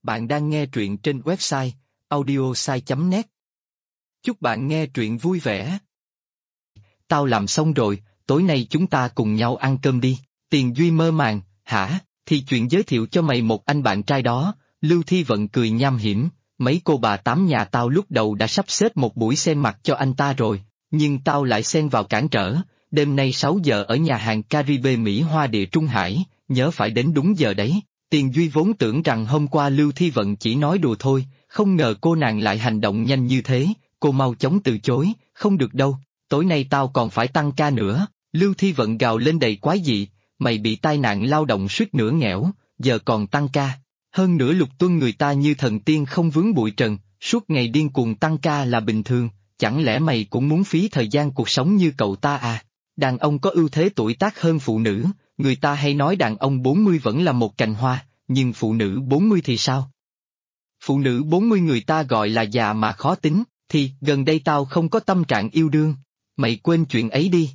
Bạn đang nghe truyện trên website audiosai.net. Chúc bạn nghe truyện vui vẻ. Tao làm xong rồi, tối nay chúng ta cùng nhau ăn cơm đi. Tiền Duy mơ màng, hả, thì chuyện giới thiệu cho mày một anh bạn trai đó. Lưu Thi Vận cười nham hiểm, mấy cô bà tám nhà tao lúc đầu đã sắp xếp một buổi xem mặt cho anh ta rồi, nhưng tao lại xen vào cản trở. Đêm nay 6 giờ ở nhà hàng Caribe Mỹ Hoa Địa Trung Hải, nhớ phải đến đúng giờ đấy. Tiền Duy vốn tưởng rằng hôm qua Lưu Thi Vận chỉ nói đùa thôi, không ngờ cô nàng lại hành động nhanh như thế. Cô mau chóng từ chối, không được đâu, tối nay tao còn phải tăng ca nữa. Lưu Thi Vận gào lên đầy quái dị, mày bị tai nạn lao động suýt nửa nghẽo, giờ còn tăng ca. Hơn nữa Lục Tuân người ta như thần tiên không vướng bụi trần, suốt ngày điên cuồng tăng ca là bình thường, chẳng lẽ mày cũng muốn phí thời gian cuộc sống như cậu ta à? Đàn ông có ưu thế tuổi tác hơn phụ nữ, người ta hay nói đàn ông 40 vẫn là một cành hoa, nhưng phụ nữ 40 thì sao? Phụ nữ 40 người ta gọi là già mà khó tính, thì gần đây tao không có tâm trạng yêu đương, mày quên chuyện ấy đi.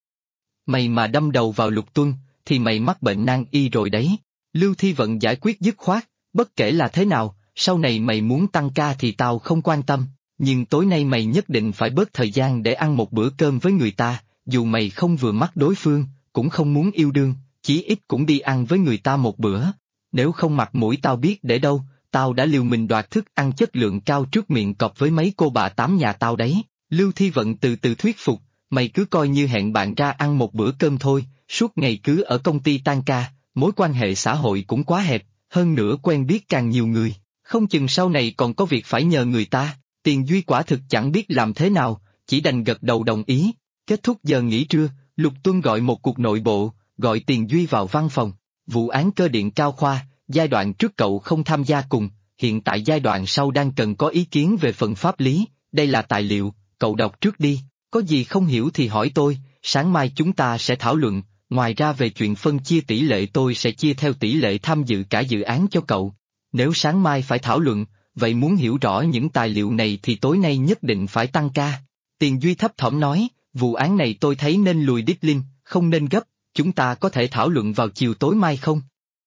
Mày mà đâm đầu vào Lục Tuân, thì mày mắc bệnh nan y rồi đấy. Lưu Thi Vận giải quyết dứt khoát, bất kể là thế nào, sau này mày muốn tăng ca thì tao không quan tâm, nhưng tối nay mày nhất định phải bớt thời gian để ăn một bữa cơm với người ta, dù mày không vừa mắt đối phương, cũng không muốn yêu đương, chí ít cũng đi ăn với người ta một bữa. Nếu không mặt mũi tao biết để đâu, tao đã liều mình đoạt thức ăn chất lượng cao trước miệng cọp với mấy cô bà tám nhà tao đấy. Lưu Thi Vận từ từ thuyết phục, mày cứ coi như hẹn bạn ra ăn một bữa cơm thôi, suốt ngày cứ ở công ty tan ca, mối quan hệ xã hội cũng quá hẹp, hơn nữa quen biết càng nhiều người, không chừng sau này còn có việc phải nhờ người ta. Tiền Duy quả thực chẳng biết làm thế nào, chỉ đành gật đầu đồng ý. Kết thúc giờ nghỉ trưa, Lục Tuân gọi một cuộc nội bộ, gọi Tiền Duy vào văn phòng. Vụ án cơ điện cao khoa, giai đoạn trước cậu không tham gia cùng, hiện tại giai đoạn sau đang cần có ý kiến về phần pháp lý, đây là tài liệu, cậu đọc trước đi, có gì không hiểu thì hỏi tôi, sáng mai chúng ta sẽ thảo luận, ngoài ra về chuyện phân chia tỷ lệ tôi sẽ chia theo tỷ lệ tham dự cả dự án cho cậu. Nếu sáng mai phải thảo luận, vậy muốn hiểu rõ những tài liệu này thì tối nay nhất định phải tăng ca. Tiền Duy thấp thỏm nói, vụ án này tôi thấy nên lùi deadline, không nên gấp, chúng ta có thể thảo luận vào chiều tối mai không?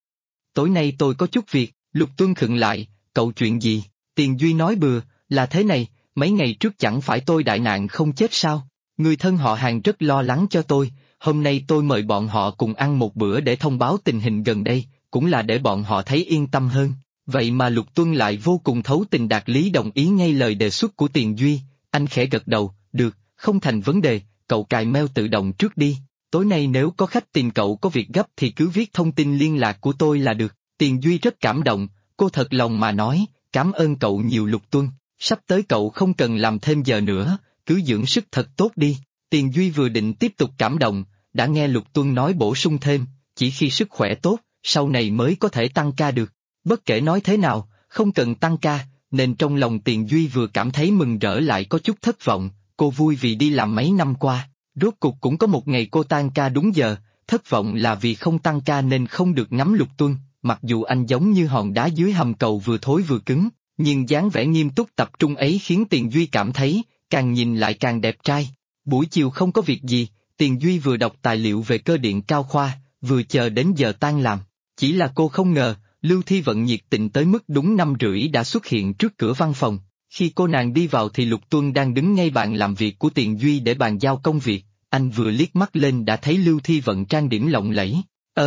Tối nay tôi có chút việc. Lục Tuân khựng lại, cậu chuyện gì? Tiền Duy nói bừa, là thế này, mấy ngày trước chẳng phải tôi đại nạn không chết sao? Người thân họ Hàng rất lo lắng cho tôi, hôm nay tôi mời bọn họ cùng ăn một bữa để thông báo tình hình gần đây, cũng là để bọn họ thấy yên tâm hơn. Vậy mà Lục Tuân lại vô cùng thấu tình đạt lý đồng ý ngay lời đề xuất của Tiền Duy, anh khẽ gật đầu, được, không thành vấn đề, cậu cài mail tự động trước đi, tối nay nếu có khách tìm cậu có việc gấp thì cứ viết thông tin liên lạc của tôi là được. Tiền Duy rất cảm động, cô thật lòng mà nói, cảm ơn cậu nhiều Lục Tuân, sắp tới cậu không cần làm thêm giờ nữa, cứ dưỡng sức thật tốt đi. Tiền Duy vừa định tiếp tục cảm động, đã nghe Lục Tuân nói bổ sung thêm, chỉ khi sức khỏe tốt, sau này mới có thể tăng ca được. Bất kể nói thế nào, không cần tăng ca, nên trong lòng Tiền Duy vừa cảm thấy mừng rỡ lại có chút thất vọng, cô vui vì đi làm mấy năm qua, rốt cục cũng có một ngày cô tan ca đúng giờ, thất vọng là vì không tăng ca nên không được ngắm Lục Tuân. Mặc dù anh giống như hòn đá dưới hầm cầu vừa thối vừa cứng, nhưng dáng vẻ nghiêm túc tập trung ấy khiến Tiền Duy cảm thấy, càng nhìn lại càng đẹp trai. Buổi chiều không có việc gì, Tiền Duy vừa đọc tài liệu về cơ điện cao khoa, vừa chờ đến giờ tan làm. Chỉ là cô không ngờ, Lưu Thi Vận nhiệt tình tới mức đúng 5:30 đã xuất hiện trước cửa văn phòng. Khi cô nàng đi vào thì Lục Tuân đang đứng ngay bàn làm việc của Tiền Duy để bàn giao công việc, anh vừa liếc mắt lên đã thấy Lưu Thi Vận trang điểm lộng lẫy.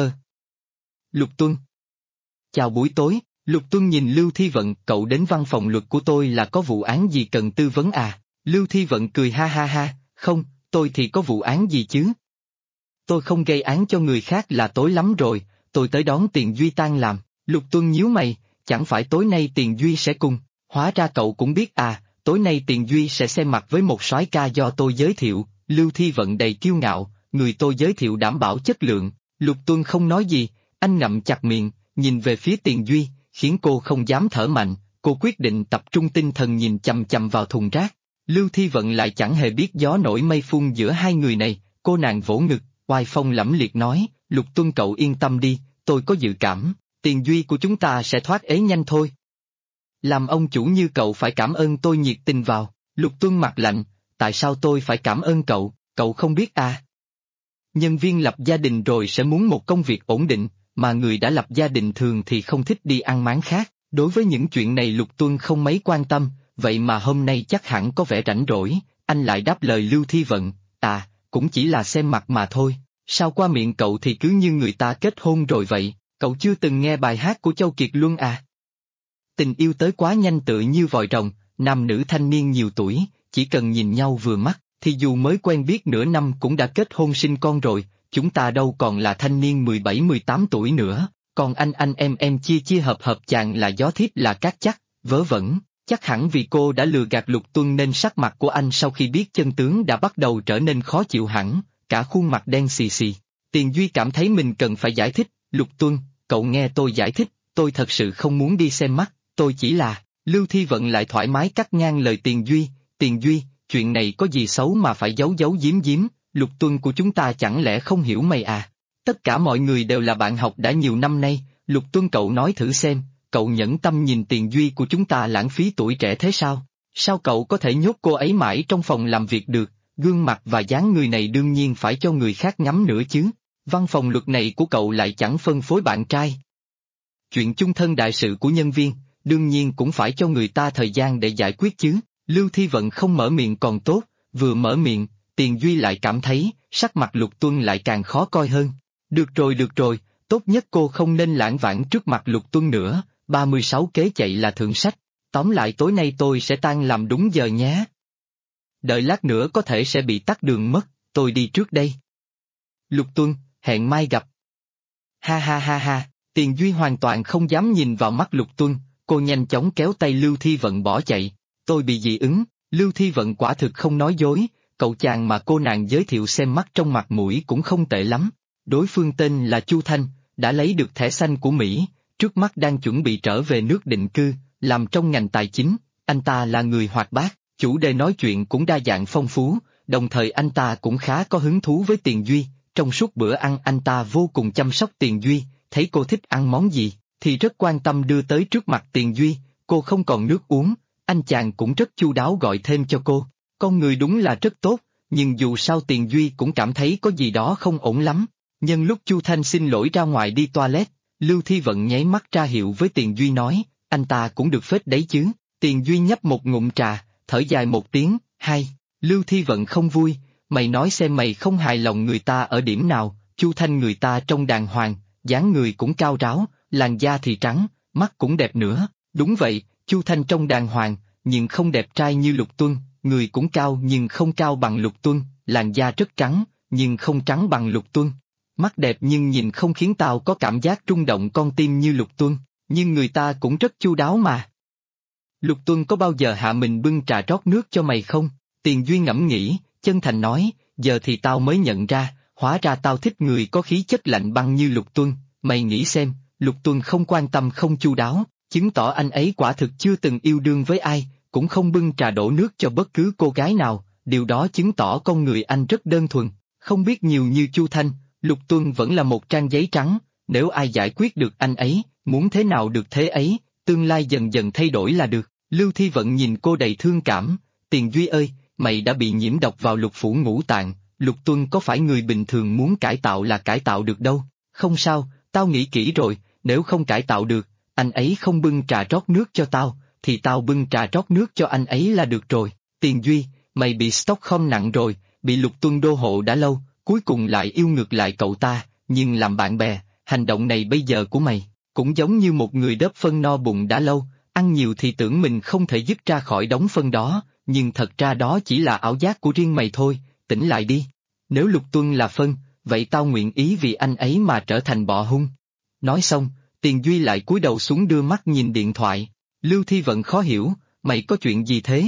Lục Tuân. Chào buổi tối, Lục Tuân nhìn Lưu Thi Vận, cậu đến văn phòng luật của tôi là có vụ án gì cần tư vấn à? Lưu Thi Vận cười ha ha ha, không, tôi thì có vụ án gì chứ? Tôi không gây án cho người khác là tối lắm rồi, tôi tới đón Tiền Duy tan làm. Lục Tuân nhíu mày, chẳng phải tối nay Tiền Duy sẽ cùng, hóa ra cậu cũng biết à, tối nay Tiền Duy sẽ xem mặt với một soái ca do tôi giới thiệu. Lưu Thi Vận đầy kiêu ngạo, người tôi giới thiệu đảm bảo chất lượng. Lục Tuân không nói gì, anh ngậm chặt miệng, nhìn về phía Tiền Duy, khiến cô không dám thở mạnh, cô quyết định tập trung tinh thần nhìn chằm chằm vào thùng rác. Lưu Thi Vận lại chẳng hề biết gió nổi mây phun giữa hai người này, cô nàng vỗ ngực, oai phong lẫm liệt nói, Lục Tuân cậu yên tâm đi, tôi có dự cảm, Tiền Duy của chúng ta sẽ thoát ế nhanh thôi. Làm ông chủ như cậu phải cảm ơn tôi nhiệt tình vào. Lục Tuân mặt lạnh, tại sao tôi phải cảm ơn cậu không biết à? Nhân viên lập gia đình rồi sẽ muốn một công việc ổn định, mà người đã lập gia đình thường thì không thích đi ăn máng khác, Đối với những chuyện này Lục Tuân không mấy quan tâm, vậy mà hôm nay chắc hẳn có vẻ rảnh rỗi, anh lại đáp lời Lưu Thi Vận, cũng chỉ là xem mặt mà thôi, sao qua miệng cậu thì cứ như người ta kết hôn rồi vậy, cậu chưa từng nghe bài hát của Châu Kiệt Luân à? Tình yêu tới quá nhanh tựa như vòi rồng, nam nữ thanh niên nhiều tuổi, chỉ cần nhìn nhau vừa mắt, thì dù mới quen biết nửa năm cũng đã kết hôn sinh con rồi, chúng ta đâu còn là thanh niên 17-18 tuổi nữa, còn anh em chia hợp chàng là gió thiếp là cát chắc, vớ vẩn, chắc hẳn vì cô đã lừa gạt Lục Tuân nên sắc mặt của anh sau khi biết chân tướng đã bắt đầu trở nên khó chịu hẳn, cả khuôn mặt đen xì xì. Tiền Duy cảm thấy mình cần phải giải thích, Lục Tuân, cậu nghe tôi giải thích, tôi thật sự không muốn đi xem mắt, tôi chỉ là, Lưu Thi Vận lại thoải mái cắt ngang lời Tiền Duy, chuyện này có gì xấu mà phải giấu giếm, Lục Tuân của chúng ta chẳng lẽ không hiểu mày à? Tất cả mọi người đều là bạn học đã nhiều năm nay, Lục Tuân cậu nói thử xem, cậu nhẫn tâm nhìn Tiền Duy của chúng ta lãng phí tuổi trẻ thế sao? Sao cậu có thể nhốt cô ấy mãi trong phòng làm việc được, gương mặt và dáng người này đương nhiên phải cho người khác ngắm nữa chứ, văn phòng luật này của cậu lại chẳng phân phối bạn trai. Chuyện chung thân đại sự của nhân viên, đương nhiên cũng phải cho người ta thời gian để giải quyết chứ, Lưu Thi Vận không mở miệng còn tốt, vừa mở miệng, Tiền Duy lại cảm thấy, sắc mặt Lục Tuân lại càng khó coi hơn. Được rồi, tốt nhất cô không nên lãng vãng trước mặt Lục Tuân nữa, 36 kế chạy là thượng sách, tóm lại tối nay tôi sẽ tan làm đúng giờ nhé. Đợi lát nữa có thể sẽ bị tắc đường mất, tôi đi trước đây. Lục Tuân, hẹn mai gặp. Ha, Tiền Duy hoàn toàn không dám nhìn vào mắt Lục Tuân, cô nhanh chóng kéo tay Lưu Thi Vận bỏ chạy, tôi bị dị ứng, Lưu Thi Vận quả thực không nói dối, cậu chàng mà cô nàng giới thiệu xem mắt trong mặt mũi cũng không tệ lắm. Đối phương tên là Chu Thanh, đã lấy được thẻ xanh của Mỹ, trước mắt đang chuẩn bị trở về nước định cư, làm trong ngành tài chính, anh ta là người hoạt bát, chủ đề nói chuyện cũng đa dạng phong phú, đồng thời anh ta cũng khá có hứng thú với Tiền Duy, trong suốt bữa ăn anh ta vô cùng chăm sóc Tiền Duy, thấy cô thích ăn món gì, thì rất quan tâm đưa tới trước mặt Tiền Duy, cô không còn nước uống, anh chàng cũng rất chu đáo gọi thêm cho cô, con người đúng là rất tốt, nhưng dù sao Tiền Duy cũng cảm thấy có gì đó không ổn lắm. Nhân lúc Chu Thanh xin lỗi ra ngoài đi toilet, Lưu Thi Vận nháy mắt ra hiệu với Tiền Duy nói, anh ta cũng được phết đấy chứ, Tiền Duy nhấp một ngụm trà, thở dài một tiếng, hay, Lưu Thi Vận không vui, mày nói xem mày không hài lòng người ta ở điểm nào, Chu Thanh người ta trông đàng hoàng, dáng người cũng cao ráo, làn da thì trắng, mắt cũng đẹp nữa, đúng vậy, Chu Thanh trông đàng hoàng, nhưng không đẹp trai như Lục Tuân, người cũng cao nhưng không cao bằng Lục Tuân, làn da rất trắng, nhưng không trắng bằng Lục Tuân. Mắt đẹp nhưng nhìn không khiến tao có cảm giác rung động con tim như Lục Tuân, nhưng người ta cũng rất chu đáo mà. Lục Tuân có bao giờ hạ mình bưng trà rót nước cho mày không? Tiền Duy ngẫm nghĩ, chân thành nói, giờ thì tao mới nhận ra, hóa ra tao thích người có khí chất lạnh băng như Lục Tuân, mày nghĩ xem, Lục Tuân không quan tâm không chu đáo, chứng tỏ anh ấy quả thực chưa từng yêu đương với ai, cũng không bưng trà đổ nước cho bất cứ cô gái nào, điều đó chứng tỏ con người anh rất đơn thuần, không biết nhiều như Chu Thanh. Lục Tuân vẫn là một trang giấy trắng, nếu ai giải quyết được anh ấy, muốn thế nào được thế ấy, tương lai dần dần thay đổi là được. Lưu Thi Vận nhìn cô đầy thương cảm, Tiền Duy ơi, mày đã bị nhiễm độc vào lục phủ ngũ tạng, Lục Tuân có phải người bình thường muốn cải tạo là cải tạo được đâu, không sao, tao nghĩ kỹ rồi, nếu không cải tạo được, anh ấy không bưng trà rót nước cho tao, thì tao bưng trà rót nước cho anh ấy là được rồi. Tiền Duy, mày bị Stockholm nặng rồi, bị Lục Tuân đô hộ đã lâu. Cuối cùng lại yêu ngược lại cậu ta, nhưng làm bạn bè, hành động này bây giờ của mày, cũng giống như một người đớp phân no bụng đã lâu, ăn nhiều thì tưởng mình không thể dứt ra khỏi đống phân đó, nhưng thật ra đó chỉ là ảo giác của riêng mày thôi, tỉnh lại đi. Nếu Lục Tuân là phân, vậy tao nguyện ý vì anh ấy mà trở thành bọ hung. Nói xong, Tiền Duy lại cúi đầu xuống đưa mắt nhìn điện thoại, Lưu Thi Vận khó hiểu, mày có chuyện gì thế?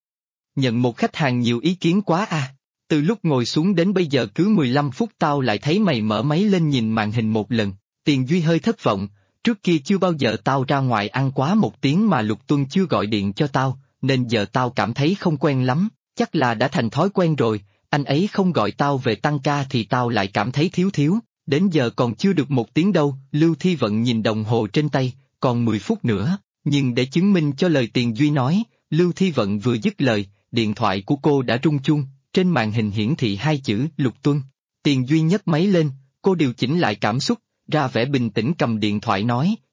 Nhận một khách hàng nhiều ý kiến quá à. Từ lúc ngồi xuống đến bây giờ cứ 15 phút tao lại thấy mày mở máy lên nhìn màn hình một lần, Tiền Duy hơi thất vọng, trước kia chưa bao giờ tao ra ngoài ăn quá một tiếng mà Lục Tuân chưa gọi điện cho tao, nên giờ tao cảm thấy không quen lắm, chắc là đã thành thói quen rồi, anh ấy không gọi tao về tăng ca thì tao lại cảm thấy thiếu, đến giờ còn chưa được một tiếng đâu, Lưu Thi Vận nhìn đồng hồ trên tay, còn 10 phút nữa, nhưng để chứng minh cho lời Tiền Duy nói, Lưu Thi Vận vừa dứt lời, điện thoại của cô đã rung chuông. Trên màn hình hiển thị hai chữ Lục Tuân. Tiền Duy nhấc máy lên, cô điều chỉnh lại cảm xúc, ra vẻ bình tĩnh cầm điện thoại nói,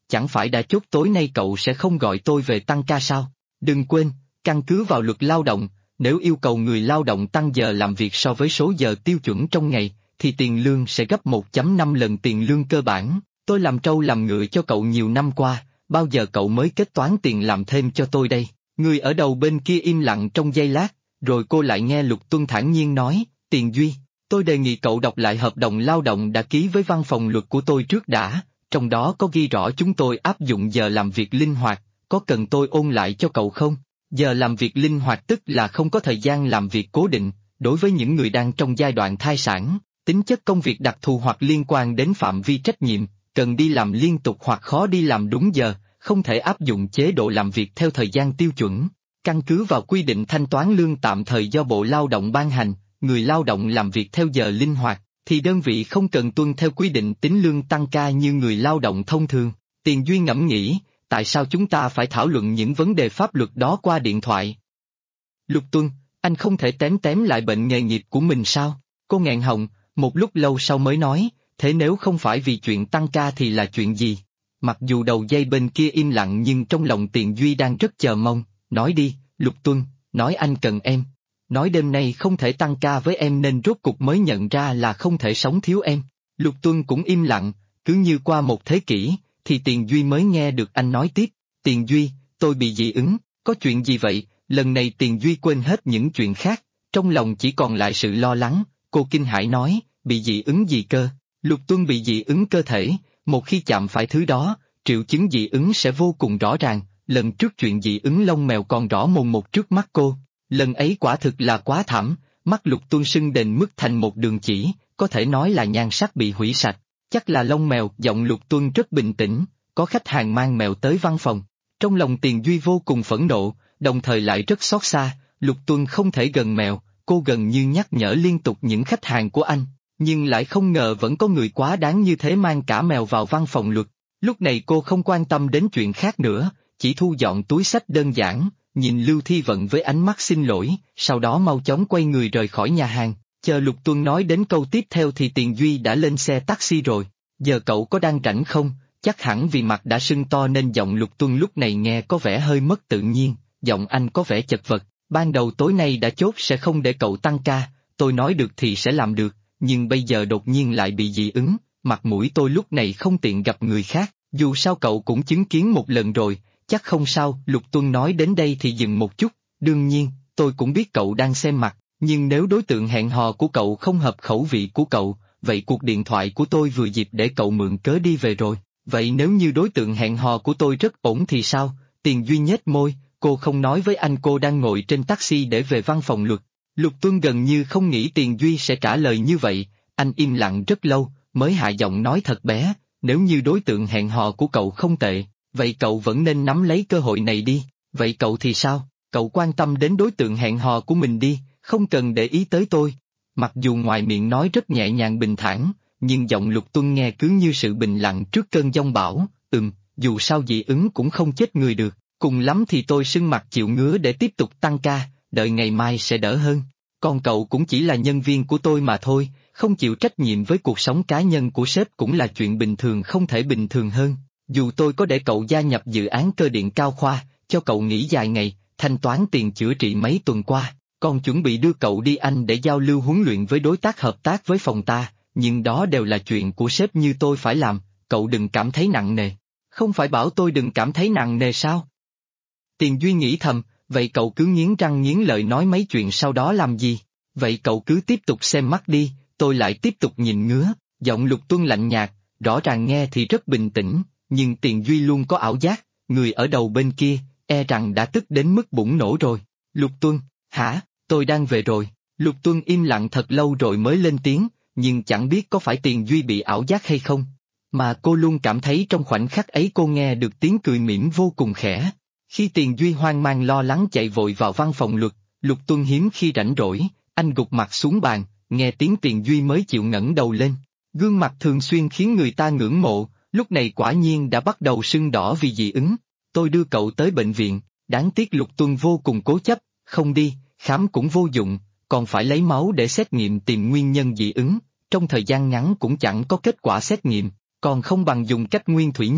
chẳng phải đã chốt tối nay cậu sẽ không gọi tôi về tăng ca sao? Đừng quên, căn cứ vào luật lao động, nếu yêu cầu người lao động tăng giờ làm việc so với số giờ tiêu chuẩn trong ngày, thì tiền lương sẽ gấp 1,5 lần tiền lương cơ bản. Tôi làm trâu làm ngựa cho cậu nhiều năm qua, bao giờ cậu mới kết toán tiền làm thêm cho tôi đây? Người ở đầu bên kia im lặng trong giây lát, rồi cô lại nghe Lục Tuân thản nhiên nói, Tiền Duy, tôi đề nghị cậu đọc lại hợp đồng lao động đã ký với văn phòng luật của tôi trước đã, trong đó có ghi rõ chúng tôi áp dụng giờ làm việc linh hoạt, có cần tôi ôn lại cho cậu không? Giờ làm việc linh hoạt tức là không có thời gian làm việc cố định, đối với những người đang trong giai đoạn thai sản, tính chất công việc đặc thù hoặc liên quan đến phạm vi trách nhiệm, cần đi làm liên tục hoặc khó đi làm đúng giờ, không thể áp dụng chế độ làm việc theo thời gian tiêu chuẩn. Căn cứ vào quy định thanh toán lương tạm thời do Bộ Lao động ban hành, người lao động làm việc theo giờ linh hoạt, thì đơn vị không cần tuân theo quy định tính lương tăng ca như người lao động thông thường. Tiền Duy ngẫm nghĩ, tại sao chúng ta phải thảo luận những vấn đề pháp luật đó qua điện thoại? Lục Tuân, anh không thể tém lại bệnh nghề nghiệp của mình sao? Cô nghẹn họng, một lúc lâu sau mới nói, thế nếu không phải vì chuyện tăng ca thì là chuyện gì? Mặc dù đầu dây bên kia im lặng nhưng trong lòng Tiền Duy đang rất chờ mong, nói đi, Lục Tuân, nói anh cần em. Nói đêm nay không thể tăng ca với em nên rốt cục mới nhận ra là không thể sống thiếu em. Lục Tuân cũng im lặng, cứ như qua một thế kỷ, thì Tiền Duy mới nghe được anh nói tiếp, Tiền Duy, tôi bị dị ứng, có chuyện gì vậy? Lần này Tiền Duy quên hết những chuyện khác, trong lòng chỉ còn lại sự lo lắng, cô kinh hãi nói, bị dị ứng gì cơ? Lục Tuân bị dị ứng cơ thể, một khi chạm phải thứ đó, triệu chứng dị ứng sẽ vô cùng rõ ràng, lần trước chuyện dị ứng lông mèo còn rõ mồn một trước mắt cô. Lần ấy quả thực là quá thảm, mắt Lục Tuân sưng đền mức thành một đường chỉ, có thể nói là nhan sắc bị hủy sạch. Chắc là lông mèo. Giọng Lục Tuân rất bình tĩnh, có khách hàng mang mèo tới văn phòng. Trong lòng Tiền Duy vô cùng phẫn nộ, đồng thời lại rất xót xa, Lục Tuân không thể gần mèo, cô gần như nhắc nhở liên tục những khách hàng của anh, nhưng lại không ngờ vẫn có người quá đáng như thế mang cả mèo vào văn phòng luật. Lúc này cô không quan tâm đến chuyện khác nữa, chỉ thu dọn túi xách đơn giản, nhìn Lưu Thi Vận với ánh mắt xin lỗi, sau đó mau chóng quay người rời khỏi nhà hàng. Chờ Lục Tuân nói đến câu tiếp theo thì Tiền Duy đã lên xe taxi rồi. Giờ cậu có đang rảnh không? Chắc hẳn vì mặt đã sưng to nên giọng Lục Tuân lúc này nghe có vẻ hơi mất tự nhiên, giọng anh có vẻ chật vật. Ban đầu tối nay đã chốt sẽ không để cậu tăng ca, tôi nói được thì sẽ làm được, nhưng bây giờ đột nhiên lại bị dị ứng, mặt mũi tôi lúc này không tiện gặp người khác, dù sao cậu cũng chứng kiến một lần rồi, chắc không sao. Lục Tuân nói đến đây thì dừng một chút, đương nhiên, tôi cũng biết cậu đang xem mặt. Nhưng nếu đối tượng hẹn hò của cậu không hợp khẩu vị của cậu, vậy cuộc điện thoại của tôi vừa dịp để cậu mượn cớ đi về rồi. Vậy nếu như đối tượng hẹn hò của tôi rất ổn thì sao? Tiền Duy nhếch môi, cô không nói với anh cô đang ngồi trên taxi để về văn phòng luật. Lục Tuân gần như không nghĩ Tiền Duy sẽ trả lời như vậy, anh im lặng rất lâu, mới hạ giọng nói thật bé, nếu như đối tượng hẹn hò của cậu không tệ, vậy cậu vẫn nên nắm lấy cơ hội này đi. Vậy cậu thì sao? Cậu quan tâm đến đối tượng hẹn hò của mình đi, không cần để ý tới tôi. Mặc dù ngoài miệng nói rất nhẹ nhàng bình thản, nhưng giọng Lục Tuân nghe cứ như sự bình lặng trước cơn giông bão. Dù sao dị ứng cũng không chết người được, cùng lắm thì tôi sưng mặt chịu ngứa để tiếp tục tăng ca, đợi ngày mai sẽ đỡ hơn. Còn cậu cũng chỉ là nhân viên của tôi mà thôi, không chịu trách nhiệm với cuộc sống cá nhân của sếp cũng là chuyện bình thường không thể bình thường hơn. Dù tôi có để cậu gia nhập dự án cơ điện cao khoa, cho cậu nghỉ dài ngày, thanh toán tiền chữa trị mấy tuần qua, còn chuẩn bị đưa cậu đi Anh để giao lưu huấn luyện với đối tác hợp tác với phòng ta, nhưng đó đều là chuyện của sếp như tôi phải làm, cậu đừng cảm thấy nặng nề. Không phải bảo tôi đừng cảm thấy nặng nề sao? Tiền Duy nghĩ thầm, vậy cậu cứ nghiến răng nghiến lợi nói mấy chuyện sau đó làm gì? Vậy cậu cứ tiếp tục xem mắt đi, tôi lại tiếp tục nhìn ngứa. Giọng Lục Tuân lạnh nhạt, rõ ràng nghe thì rất bình tĩnh, nhưng Tiền Duy luôn có ảo giác, người ở đầu bên kia, e rằng đã tức đến mức bùng nổ rồi. Lục Tuân, hả, tôi đang về rồi. Lục Tuân im lặng thật lâu rồi mới lên tiếng, nhưng chẳng biết có phải Tiền Duy bị ảo giác hay không. Mà cô luôn cảm thấy trong khoảnh khắc ấy cô nghe được tiếng cười mỉm vô cùng khẽ. Khi Tiền Duy hoang mang lo lắng chạy vội vào văn phòng luật, Lục Tuân hiếm khi rảnh rỗi, anh gục mặt xuống bàn, nghe tiếng Tiền Duy mới chịu ngẩng đầu lên. Gương mặt thường xuyên khiến người ta ngưỡng mộ, lúc này quả nhiên đã bắt đầu sưng đỏ vì dị ứng. Tôi đưa cậu tới bệnh viện, đáng tiếc Lục Tuân vô cùng cố chấp, không đi, khám cũng vô dụng, còn phải lấy máu để xét nghiệm tìm nguyên nhân dị ứng, trong thời gian ngắn cũng chẳng có kết quả xét nghiệm, còn không bằng dùng cách nguyên thủy nhất,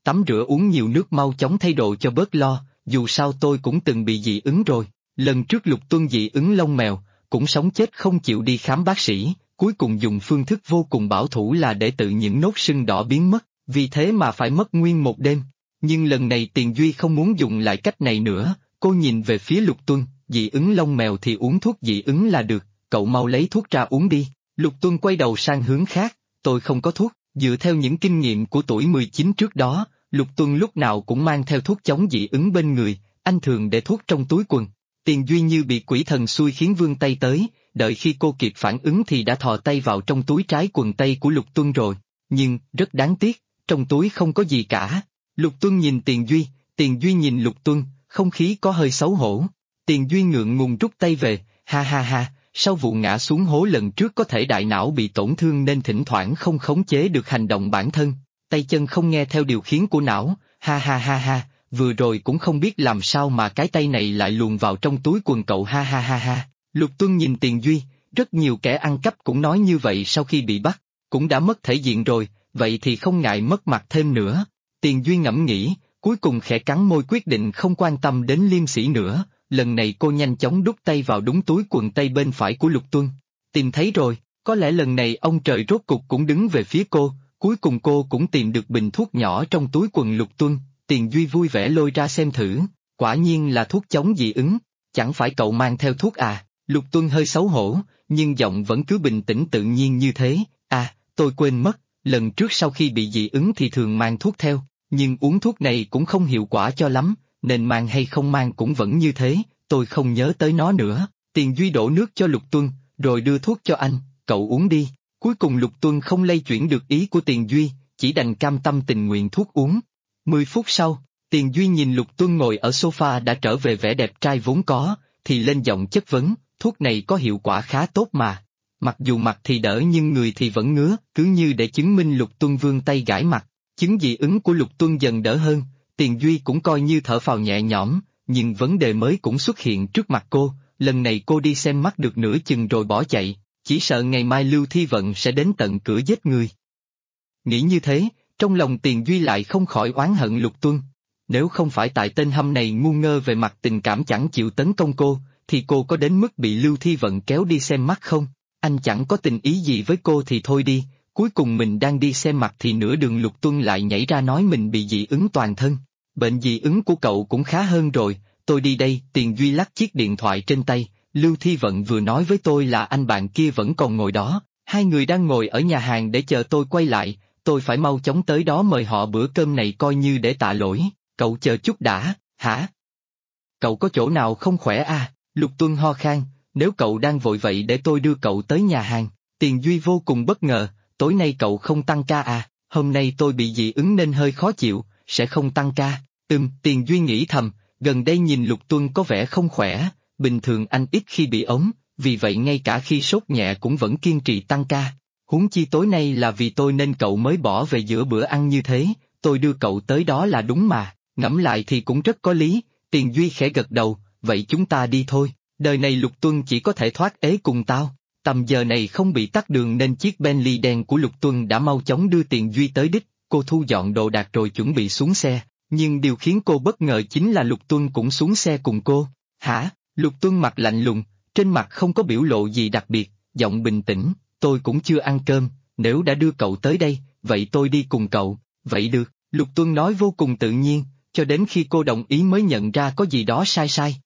tắm rửa uống nhiều nước mau chóng thay đồ cho bớt lo, dù sao tôi cũng từng bị dị ứng rồi. Lần trước Lục Tuân dị ứng lông mèo, cũng sống chết không chịu đi khám bác sĩ, cuối cùng dùng phương thức vô cùng bảo thủ là để tự những nốt sưng đỏ biến mất, vì thế mà phải mất nguyên một đêm. Nhưng lần này Tiền Duy không muốn dùng lại cách này nữa, cô nhìn về phía Lục Tuân, dị ứng lông mèo thì uống thuốc dị ứng là được, cậu mau lấy thuốc ra uống đi. Lục Tuân quay đầu sang hướng khác, tôi không có thuốc, dựa theo những kinh nghiệm của tuổi 19 trước đó, Lục Tuân lúc nào cũng mang theo thuốc chống dị ứng bên người, anh thường để thuốc trong túi quần. Tiền Duy như bị quỷ thần xui khiến vươn tay tới, đợi khi cô kịp phản ứng thì đã thò tay vào trong túi trái quần tây của Lục Tuân rồi, nhưng, rất đáng tiếc, trong túi không có gì cả. Lục Tuân nhìn Tiền Duy nhìn Lục Tuân, không khí có hơi xấu hổ. Tiền Duy ngượng ngùng rút tay về, ha ha ha, sau vụ ngã xuống hố lần trước có thể đại não bị tổn thương nên thỉnh thoảng không khống chế được hành động bản thân, tay chân không nghe theo điều khiển của não, ha ha ha ha, vừa rồi cũng không biết làm sao mà cái tay này lại luồn vào trong túi quần cậu ha ha ha ha. Lục Tuân nhìn Tiền Duy, rất nhiều kẻ ăn cắp cũng nói như vậy sau khi bị bắt, cũng đã mất thể diện rồi, vậy thì không ngại mất mặt thêm nữa. Tiền Duy ngẫm nghĩ, cuối cùng khẽ cắn môi quyết định không quan tâm đến liêm sĩ nữa, lần này cô nhanh chóng đút tay vào đúng túi quần tây bên phải của Lục Tuân. Tìm thấy rồi, có lẽ lần này ông trời rốt cục cũng đứng về phía cô, cuối cùng cô cũng tìm được bình thuốc nhỏ trong túi quần Lục Tuân. Tiền Duy vui vẻ lôi ra xem thử, quả nhiên là thuốc chống dị ứng, chẳng phải cậu mang theo thuốc à? Lục Tuân hơi xấu hổ, nhưng giọng vẫn cứ bình tĩnh tự nhiên như thế, à, tôi quên mất, lần trước sau khi bị dị ứng thì thường mang thuốc theo, nhưng uống thuốc này cũng không hiệu quả cho lắm, nên mang hay không mang cũng vẫn như thế, tôi không nhớ tới nó nữa. Tiền Duy đổ nước cho Lục Tuân, rồi đưa thuốc cho anh, cậu uống đi. Cuối cùng Lục Tuân không lay chuyển được ý của Tiền Duy, chỉ đành cam tâm tình nguyện thuốc uống. 10 phút sau, Tiền Duy nhìn Lục Tuân ngồi ở sofa đã trở về vẻ đẹp trai vốn có, thì lên giọng chất vấn, thuốc này có hiệu quả khá tốt mà. Mặc dù mặt thì đỡ nhưng người thì vẫn ngứa, cứ như để chứng minh Lục Tuân vươn tay gãi mặt. Chứng dị ứng của Lục Tuân dần đỡ hơn, Tiền Duy cũng coi như thở phào nhẹ nhõm, nhưng vấn đề mới cũng xuất hiện trước mặt cô, lần này cô đi xem mắt được nửa chừng rồi bỏ chạy, chỉ sợ ngày mai Lưu Thi Vận sẽ đến tận cửa giết người. Nghĩ như thế, trong lòng Tiền Duy lại không khỏi oán hận Lục Tuân. Nếu không phải tại tên hâm này ngu ngơ về mặt tình cảm chẳng chịu tấn công cô, thì cô có đến mức bị Lưu Thi Vận kéo đi xem mắt không? Anh chẳng có tình ý gì với cô thì thôi đi, cuối cùng mình đang đi xem mặt thì nửa đường Lục Tuân lại nhảy ra nói mình bị dị ứng toàn thân. Bệnh dị ứng của cậu cũng khá hơn rồi, tôi đi đây. Tiền Duy lắc chiếc điện thoại trên tay, Lưu Thi Vận vừa nói với tôi là anh bạn kia vẫn còn ngồi đó, hai người đang ngồi ở nhà hàng để chờ tôi quay lại, tôi phải mau chóng tới đó mời họ bữa cơm này coi như để tạ lỗi, cậu chờ chút đã, hả? Cậu có chỗ nào không khỏe à? Lục Tuân ho khan, nếu cậu đang vội vậy để tôi đưa cậu tới nhà hàng. Tiền Duy vô cùng bất ngờ, tối nay cậu không tăng ca à? Hôm nay tôi bị dị ứng nên hơi khó chịu, sẽ không tăng ca. Tiền Duy nghĩ thầm, gần đây nhìn Lục Tuân có vẻ không khỏe, bình thường anh ít khi bị ốm, vì vậy ngay cả khi sốt nhẹ cũng vẫn kiên trì tăng ca. Huống chi tối nay là vì tôi nên cậu mới bỏ về giữa bữa ăn như thế, tôi đưa cậu tới đó là đúng mà, ngẫm lại thì cũng rất có lý. Tiền Duy khẽ gật đầu, vậy chúng ta đi thôi, đời này Lục Tuân chỉ có thể thoát ế cùng tao. Tầm giờ này không bị tắc đường nên chiếc Bentley đen của Lục Tuân đã mau chóng đưa Tiền Duy tới đích, cô thu dọn đồ đạc rồi chuẩn bị xuống xe, nhưng điều khiến cô bất ngờ chính là Lục Tuân cũng xuống xe cùng cô. Hả? Lục Tuân mặt lạnh lùng, trên mặt không có biểu lộ gì đặc biệt, giọng bình tĩnh, tôi cũng chưa ăn cơm, nếu đã đưa cậu tới đây, vậy tôi đi cùng cậu, vậy được, Lục Tuân nói vô cùng tự nhiên, cho đến khi cô đồng ý mới nhận ra có gì đó sai sai.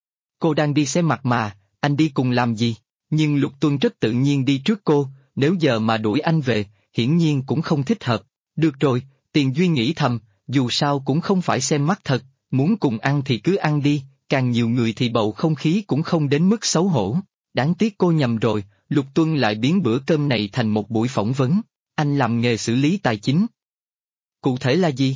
Cô đang đi xem mặt mà, anh đi cùng làm gì? Nhưng Lục Tuân rất tự nhiên đi trước cô, nếu giờ mà đuổi anh về, hiển nhiên cũng không thích hợp. Được rồi, Tiền Duy nghĩ thầm, dù sao cũng không phải xem mắt thật, muốn cùng ăn thì cứ ăn đi, càng nhiều người thì bầu không khí cũng không đến mức xấu hổ. Đáng tiếc cô nhầm rồi, Lục Tuân lại biến bữa cơm này thành một buổi phỏng vấn. Anh làm nghề xử lý tài chính. Cụ thể là gì?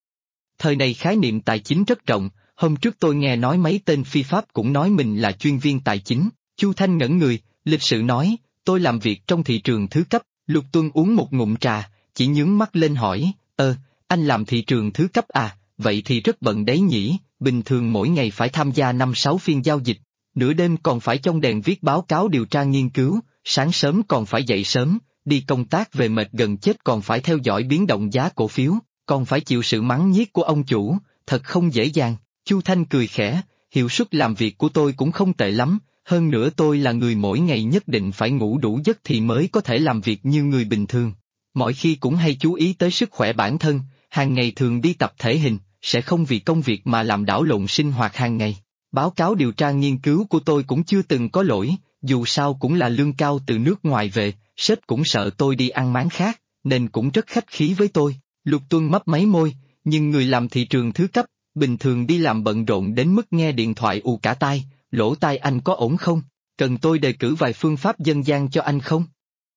Thời này khái niệm tài chính rất rộng, hôm trước tôi nghe nói mấy tên phi pháp cũng nói mình là chuyên viên tài chính. Chu Thanh ngẩn người, lịch sự nói, tôi làm việc trong thị trường thứ cấp. Lục Tuân uống một ngụm trà, chỉ nhướng mắt lên hỏi, anh làm thị trường thứ cấp à, vậy thì rất bận đấy nhỉ, bình thường mỗi ngày phải tham gia 5-6 phiên giao dịch, nửa đêm còn phải trong đèn viết báo cáo điều tra nghiên cứu, sáng sớm còn phải dậy sớm, đi công tác về mệt gần chết còn phải theo dõi biến động giá cổ phiếu, còn phải chịu sự mắng nhiếc của ông chủ, thật không dễ dàng. Chu Thanh cười khẽ, hiệu suất làm việc của tôi cũng không tệ lắm, hơn nữa tôi là người mỗi ngày nhất định phải ngủ đủ giấc thì mới có thể làm việc như người bình thường. Mọi khi cũng hay chú ý tới sức khỏe bản thân, hàng ngày thường đi tập thể hình, sẽ không vì công việc mà làm đảo lộn sinh hoạt hàng ngày. Báo cáo điều tra nghiên cứu của tôi cũng chưa từng có lỗi, dù sao cũng là lương cao từ nước ngoài về, sếp cũng sợ tôi đi ăn máng khác, nên cũng rất khách khí với tôi. Lục Tuân mấp máy môi, nhưng người làm thị trường thứ cấp, bình thường đi làm bận rộn đến mức nghe điện thoại ù cả tai, lỗ tai anh có ổn không? Cần tôi đề cử vài phương pháp dân gian cho anh không?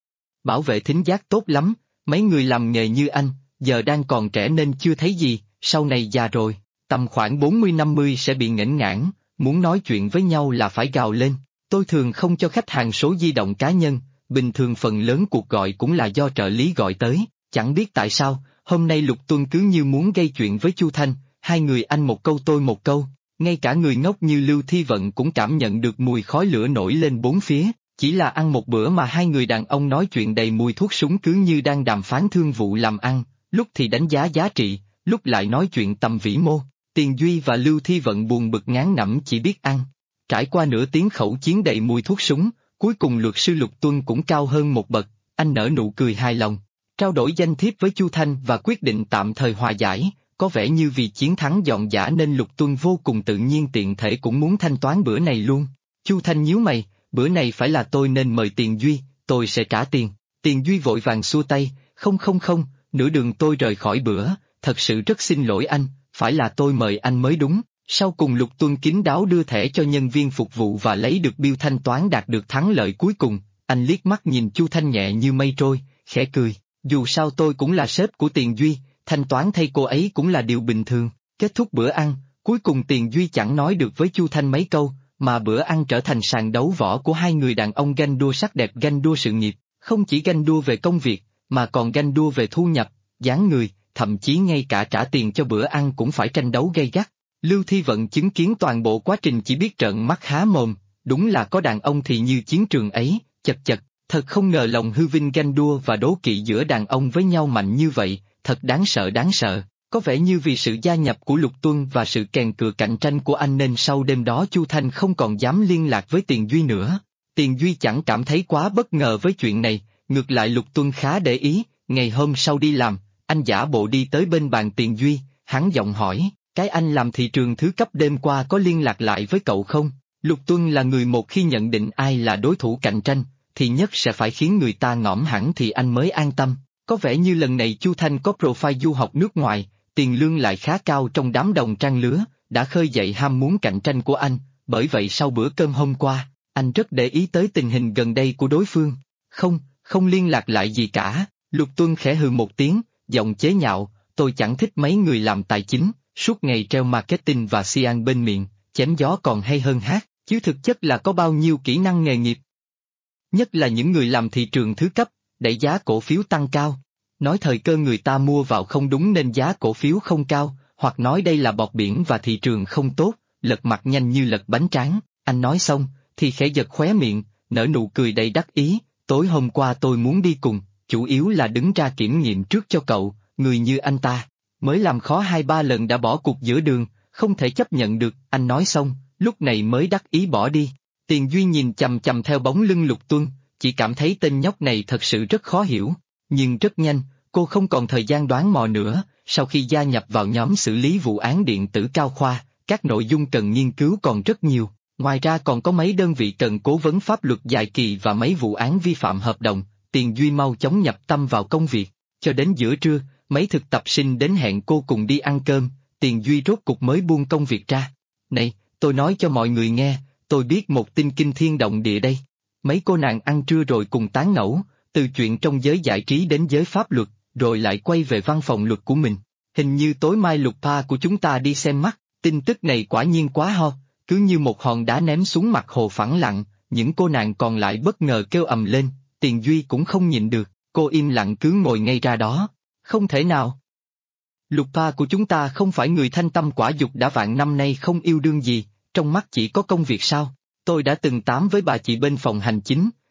Bảo vệ thính giác tốt lắm, mấy người làm nghề như anh, giờ đang còn trẻ nên chưa thấy gì, sau này già rồi, tầm khoảng 40-50 sẽ bị nghẽn ngãn, muốn nói chuyện với nhau là phải gào lên. Tôi thường không cho khách hàng số di động cá nhân, bình thường phần lớn cuộc gọi cũng là do trợ lý gọi tới, chẳng biết tại sao, hôm nay Lục Tuân cứ như muốn gây chuyện với Chu Thanh, hai người anh một câu tôi một câu, ngay cả người ngốc như Lưu Thi Vận cũng cảm nhận được mùi khói lửa nổi lên bốn phía, chỉ là ăn một bữa mà hai người đàn ông nói chuyện đầy mùi thuốc súng cứ như đang đàm phán thương vụ làm ăn, lúc thì đánh giá giá trị, lúc lại nói chuyện tầm vĩ mô. Tiền Duy và Lưu Thi Vận buồn bực ngán ngẩm chỉ biết ăn. Trải qua nửa tiếng khẩu chiến đầy mùi thuốc súng, cuối cùng luật sư Lục Tuân cũng cao hơn một bậc, anh nở nụ cười hài lòng, trao đổi danh thiếp với Chu Thanh và quyết định tạm thời hòa giải, có vẻ như vì chiến thắng dọn dã nên Lục Tuân vô cùng tự nhiên tiện thể cũng muốn thanh toán bữa này luôn. Chu Thanh nhíu mày, bữa này phải là tôi nên mời Tiền Duy, tôi sẽ trả tiền. Tiền Duy vội vàng xua tay, không, nửa đường tôi rời khỏi bữa, thật sự rất xin lỗi anh, phải là tôi mời anh mới đúng. Sau cùng Lục Tuân kín đáo đưa thẻ cho nhân viên phục vụ và lấy được bill thanh toán đạt được thắng lợi cuối cùng, anh liếc mắt nhìn Chu Thanh nhẹ như mây trôi, khẽ cười, dù sao tôi cũng là sếp của Tiền Duy, thanh toán thay cô ấy cũng là điều bình thường. Kết thúc bữa ăn, cuối cùng Tiền Duy chẳng nói được với Chu Thanh mấy câu, mà bữa ăn trở thành sàn đấu võ của hai người đàn ông ganh đua sắc đẹp ganh đua sự nghiệp, không chỉ ganh đua về công việc, mà còn ganh đua về thu nhập, dáng người, thậm chí ngay cả trả tiền cho bữa ăn cũng phải tranh đấu gay gắt. Lưu Thi Vận chứng kiến toàn bộ quá trình chỉ biết trợn mắt há mồm, đúng là có đàn ông thì như chiến trường ấy, chật, thật không ngờ lòng hư vinh ganh đua và đố kỵ giữa đàn ông với nhau mạnh như vậy, thật đáng sợ, có vẻ như vì sự gia nhập của Lục Tuân và sự kèn cựa cạnh tranh của anh nên sau đêm đó Chu Thanh không còn dám liên lạc với Tiền Duy nữa. Tiền Duy chẳng cảm thấy quá bất ngờ với chuyện này, ngược lại Lục Tuân khá để ý, ngày hôm sau đi làm, anh giả bộ đi tới bên bàn Tiền Duy, hắn giọng hỏi. Cái anh làm thị trường thứ cấp đêm qua có liên lạc lại với cậu không? Lục Tuân là người một khi nhận định ai là đối thủ cạnh tranh, thì nhất sẽ phải khiến người ta ngõm hẳn thì anh mới an tâm. Có vẻ như lần này Chu Thanh có profile du học nước ngoài, tiền lương lại khá cao trong đám đồng trang lứa, đã khơi dậy ham muốn cạnh tranh của anh, bởi vậy sau bữa cơm hôm qua, anh rất để ý tới tình hình gần đây của đối phương. Không liên lạc lại gì cả, Lục Tuân khẽ hừ một tiếng, giọng chế nhạo, tôi chẳng thích mấy người làm tài chính. Suốt ngày treo marketing và xiang bên miệng, chém gió còn hay hơn hát, chứ thực chất là có bao nhiêu kỹ năng nghề nghiệp. Nhất là những người làm thị trường thứ cấp, đẩy giá cổ phiếu tăng cao. Nói thời cơ người ta mua vào không đúng nên giá cổ phiếu không cao, hoặc nói đây là bọt biển và thị trường không tốt, lật mặt nhanh như lật bánh tráng. Anh nói xong, thì khẽ giật khóe miệng, nở nụ cười đầy đắc ý, tối hôm qua tôi muốn đi cùng, chủ yếu là đứng ra kiểm nghiệm trước cho cậu, người như anh ta. Mới làm khó 2-3 lần đã bỏ cuộc giữa đường, không thể chấp nhận được, anh nói xong, lúc này mới đắc ý bỏ đi. Tiền Duy nhìn chằm chằm theo bóng lưng Lục Tuân, chỉ cảm thấy tên nhóc này thật sự rất khó hiểu, nhưng rất nhanh, cô không còn thời gian đoán mò nữa, sau khi gia nhập vào nhóm xử lý vụ án điện tử cao khoa, các nội dung cần nghiên cứu còn rất nhiều, ngoài ra còn có mấy đơn vị cần cố vấn pháp luật dài kỳ và mấy vụ án vi phạm hợp đồng, Tiền Duy mau chóng nhập tâm vào công việc, cho đến giữa trưa, mấy thực tập sinh đến hẹn cô cùng đi ăn cơm, Tiền Duy rốt cục mới buông công việc ra. Này, tôi nói cho mọi người nghe, tôi biết một tin kinh thiên động địa đây. Mấy cô nàng ăn trưa rồi cùng tán ngẫu, từ chuyện trong giới giải trí đến giới pháp luật, rồi lại quay về văn phòng luật của mình. Hình như tối mai Lục Pa của chúng ta đi xem mắt, tin tức này quả nhiên quá ho, cứ như một hòn đá ném xuống mặt hồ phẳng lặng, những cô nàng còn lại bất ngờ kêu ầm lên, Tiền Duy cũng không nhịn được, cô im lặng cứ ngồi ngay ra đó. Không thể nào. Lục Pa của chúng ta không phải người thanh tâm quả dục đã vạn năm nay không yêu đương gì, trong mắt chỉ có công việc sao? Tôi đã từng tám với bà chị bên phòng hành chính,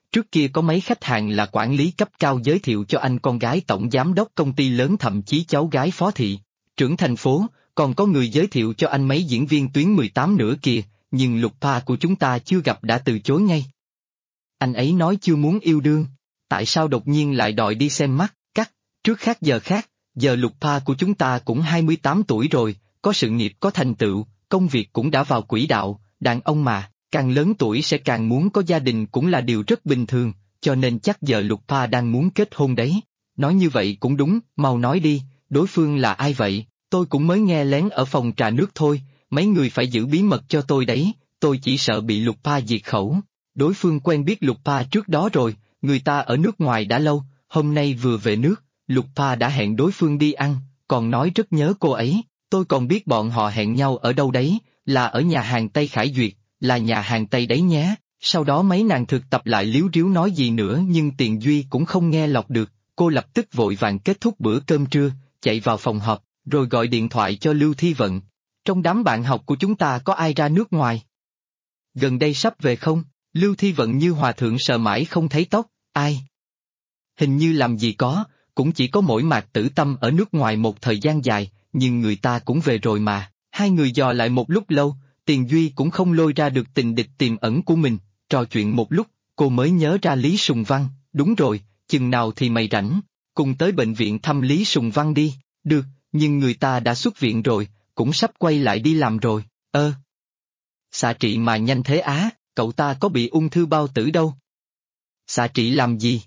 Trước kia có mấy khách hàng là quản lý cấp cao giới thiệu cho anh con gái tổng giám đốc công ty lớn, thậm chí cháu gái phó thị trưởng thành phố, còn có người giới thiệu cho anh mấy diễn viên tuyến 18 nữa kìa, nhưng Lục Pa của chúng ta chưa gặp đã từ chối ngay. Anh ấy nói chưa muốn yêu đương, tại sao đột nhiên lại đòi đi xem mắt, trước khác giờ Lục Pa của chúng ta cũng 28 tuổi rồi, có sự nghiệp có thành tựu, công việc cũng đã vào quỹ đạo, đàn ông mà, càng lớn tuổi sẽ càng muốn có gia đình cũng là điều rất bình thường, cho nên chắc giờ Lục Pa đang muốn kết hôn đấy. Nói như vậy cũng đúng, mau nói đi, đối phương là ai vậy, tôi cũng mới nghe lén ở phòng trà nước thôi, mấy người phải giữ bí mật cho tôi đấy, tôi chỉ sợ bị Lục Pa diệt khẩu. Đối phương quen biết Lục Pa trước đó rồi, người ta ở nước ngoài đã lâu, hôm nay vừa về nước, Lục Pa đã hẹn đối phương đi ăn, còn nói rất nhớ cô ấy, tôi còn biết bọn họ hẹn nhau ở đâu đấy, là ở nhà hàng Tây Khải Duyệt, là nhà hàng Tây đấy nhé. Sau đó mấy nàng thực tập lại líu ríu nói gì nữa nhưng Tiền Duy cũng không nghe lọt được, cô lập tức vội vàng kết thúc bữa cơm trưa, chạy vào phòng họp, rồi gọi điện thoại cho Lưu Thi Vận. Trong đám bạn học của chúng ta có ai ra nước ngoài? Gần đây sắp về không? Lưu Thi Vận như hòa thượng sợ mãi không thấy tóc, ai? Hình như làm gì có, cũng chỉ có mỗi Mạc Tử Tâm ở nước ngoài một thời gian dài, nhưng người ta cũng về rồi mà. Hai người dò lại một lúc lâu, Tiền Duy cũng không lôi ra được tình địch tiềm ẩn của mình, trò chuyện một lúc, cô mới nhớ ra Lý Sùng Văn, đúng rồi, chừng nào thì mày rảnh, cùng tới bệnh viện thăm Lý Sùng Văn đi, được, nhưng người ta đã xuất viện rồi, cũng sắp quay lại đi làm rồi, xạ trị mà nhanh thế á, cậu ta có bị ung thư bao tử đâu. Xạ trị làm gì?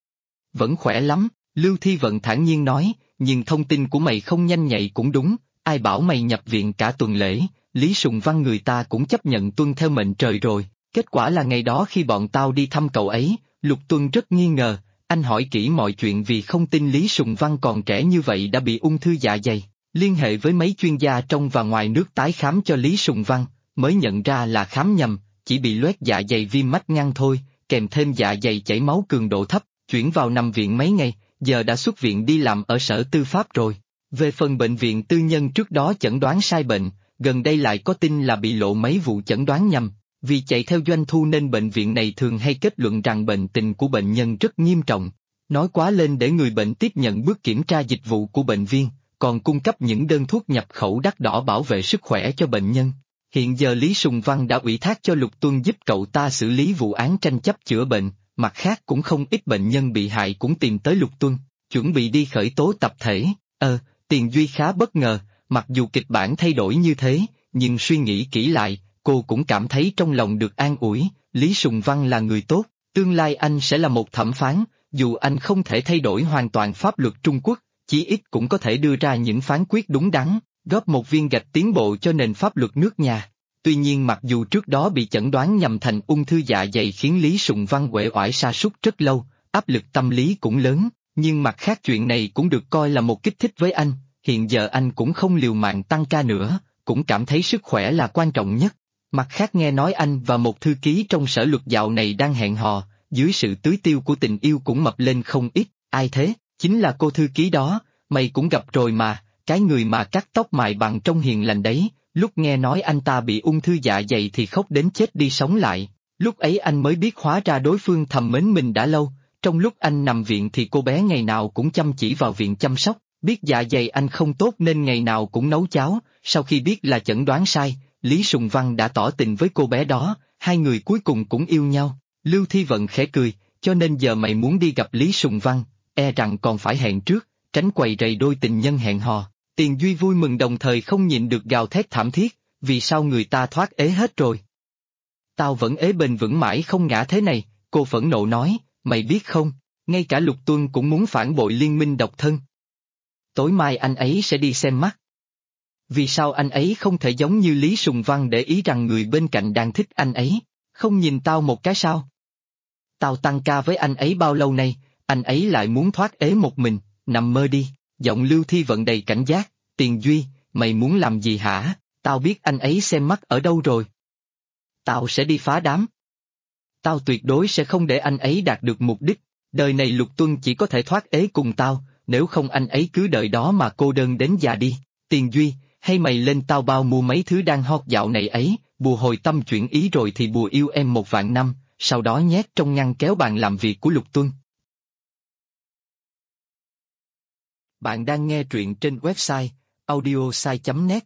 Vẫn khỏe lắm, Lưu Thi Vận thản nhiên nói, nhưng thông tin của mày không nhanh nhạy cũng đúng, ai bảo mày nhập viện cả tuần lễ, Lý Sùng Văn người ta cũng chấp nhận tuân theo mệnh trời rồi, kết quả là ngày đó khi bọn tao đi thăm cậu ấy, Lục Tuân rất nghi ngờ, anh hỏi kỹ mọi chuyện vì không tin Lý Sùng Văn còn trẻ như vậy đã bị ung thư dạ dày, liên hệ với mấy chuyên gia trong và ngoài nước tái khám cho Lý Sùng Văn, mới nhận ra là khám nhầm, chỉ bị loét dạ dày viêm mách ngăn thôi, kèm thêm dạ dày chảy máu cường độ thấp, chuyển vào nằm viện mấy ngày, giờ đã xuất viện đi làm ở Sở Tư pháp rồi. Về phần bệnh viện tư nhân trước đó chẩn đoán sai bệnh, gần đây lại có tin là bị lộ mấy vụ chẩn đoán nhầm, vì chạy theo doanh thu nên bệnh viện này thường hay kết luận rằng bệnh tình của bệnh nhân rất nghiêm trọng, nói quá lên để người bệnh tiếp nhận bước kiểm tra dịch vụ của bệnh viện, còn cung cấp những đơn thuốc nhập khẩu đắt đỏ bảo vệ sức khỏe cho bệnh nhân. Hiện giờ Lý Sùng Văn đã ủy thác cho Lục Tuân giúp cậu ta xử lý vụ án tranh chấp chữa bệnh, mặt khác cũng không ít bệnh nhân bị hại cũng tìm tới Lục Tuân, chuẩn bị đi khởi tố tập thể. Tiền Duy khá bất ngờ, mặc dù kịch bản thay đổi như thế, nhưng suy nghĩ kỹ lại, cô cũng cảm thấy trong lòng được an ủi, Lý Sùng Văn là người tốt, tương lai anh sẽ là một thẩm phán, dù anh không thể thay đổi hoàn toàn pháp luật Trung Quốc, chí ít cũng có thể đưa ra những phán quyết đúng đắn, góp một viên gạch tiến bộ cho nền pháp luật nước nhà. Tuy nhiên mặc dù trước đó bị chẩn đoán nhầm thành ung thư dạ dày khiến Lý Sùng Văn uể oải sa sút rất lâu, áp lực tâm lý cũng lớn, nhưng mặt khác chuyện này cũng được coi là một kích thích với anh, hiện giờ anh cũng không liều mạng tăng ca nữa, cũng cảm thấy sức khỏe là quan trọng nhất. Mặt khác nghe nói anh và một thư ký trong sở luật dạo này đang hẹn hò, dưới sự tưới tiêu của tình yêu cũng mập lên không ít, ai thế? Chính là cô thư ký đó, mày cũng gặp rồi mà, cái người mà cắt tóc mài bằng trông hiền lành đấy, lúc nghe nói anh ta bị ung thư dạ dày thì khóc đến chết đi sống lại, lúc ấy anh mới biết hóa ra đối phương thầm mến mình đã lâu, trong lúc anh nằm viện thì cô bé ngày nào cũng chăm chỉ vào viện chăm sóc, biết dạ dày anh không tốt nên ngày nào cũng nấu cháo, sau khi biết là chẩn đoán sai, Lý Sùng Văn đã tỏ tình với cô bé đó, hai người cuối cùng cũng yêu nhau. Lưu Thi Vận khẽ cười, cho nên giờ mày muốn đi gặp Lý Sùng Văn, e rằng còn phải hẹn trước, tránh quầy rầy đôi tình nhân hẹn hò. Tiền Duy vui mừng đồng thời không nhịn được gào thét thảm thiết, vì sao người ta thoát ế hết rồi? Tao vẫn ế bền vững mãi không ngã thế này, cô phẫn nộ nói, mày biết không, ngay cả Lục Tuân cũng muốn phản bội liên minh độc thân. Tối mai anh ấy sẽ đi xem mắt. Vì sao anh ấy không thể giống như Lý Sùng Văn để ý rằng người bên cạnh đang thích anh ấy, không nhìn tao một cái sao? Tao tăng ca với anh ấy bao lâu nay, anh ấy lại muốn thoát ế một mình, nằm mơ đi, giọng Lưu Thi Vận đầy cảnh giác, Tiền Duy, mày muốn làm gì hả, tao biết anh ấy xem mắt ở đâu rồi. Tao sẽ đi phá đám. Tao tuyệt đối sẽ không để anh ấy đạt được mục đích, đời này Lục Tuân chỉ có thể thoát ế cùng tao, nếu không anh ấy cứ đợi đó mà cô đơn đến già đi. Tiền Duy, hay mày lên tao bao mua mấy thứ đang hot dạo này ấy, bùa hồi tâm chuyển ý rồi thì bùa yêu em 1 vạn năm, sau đó nhét trong ngăn kéo bàn làm việc của Lục Tuân. Bạn đang nghe truyện trên website audiosai.net.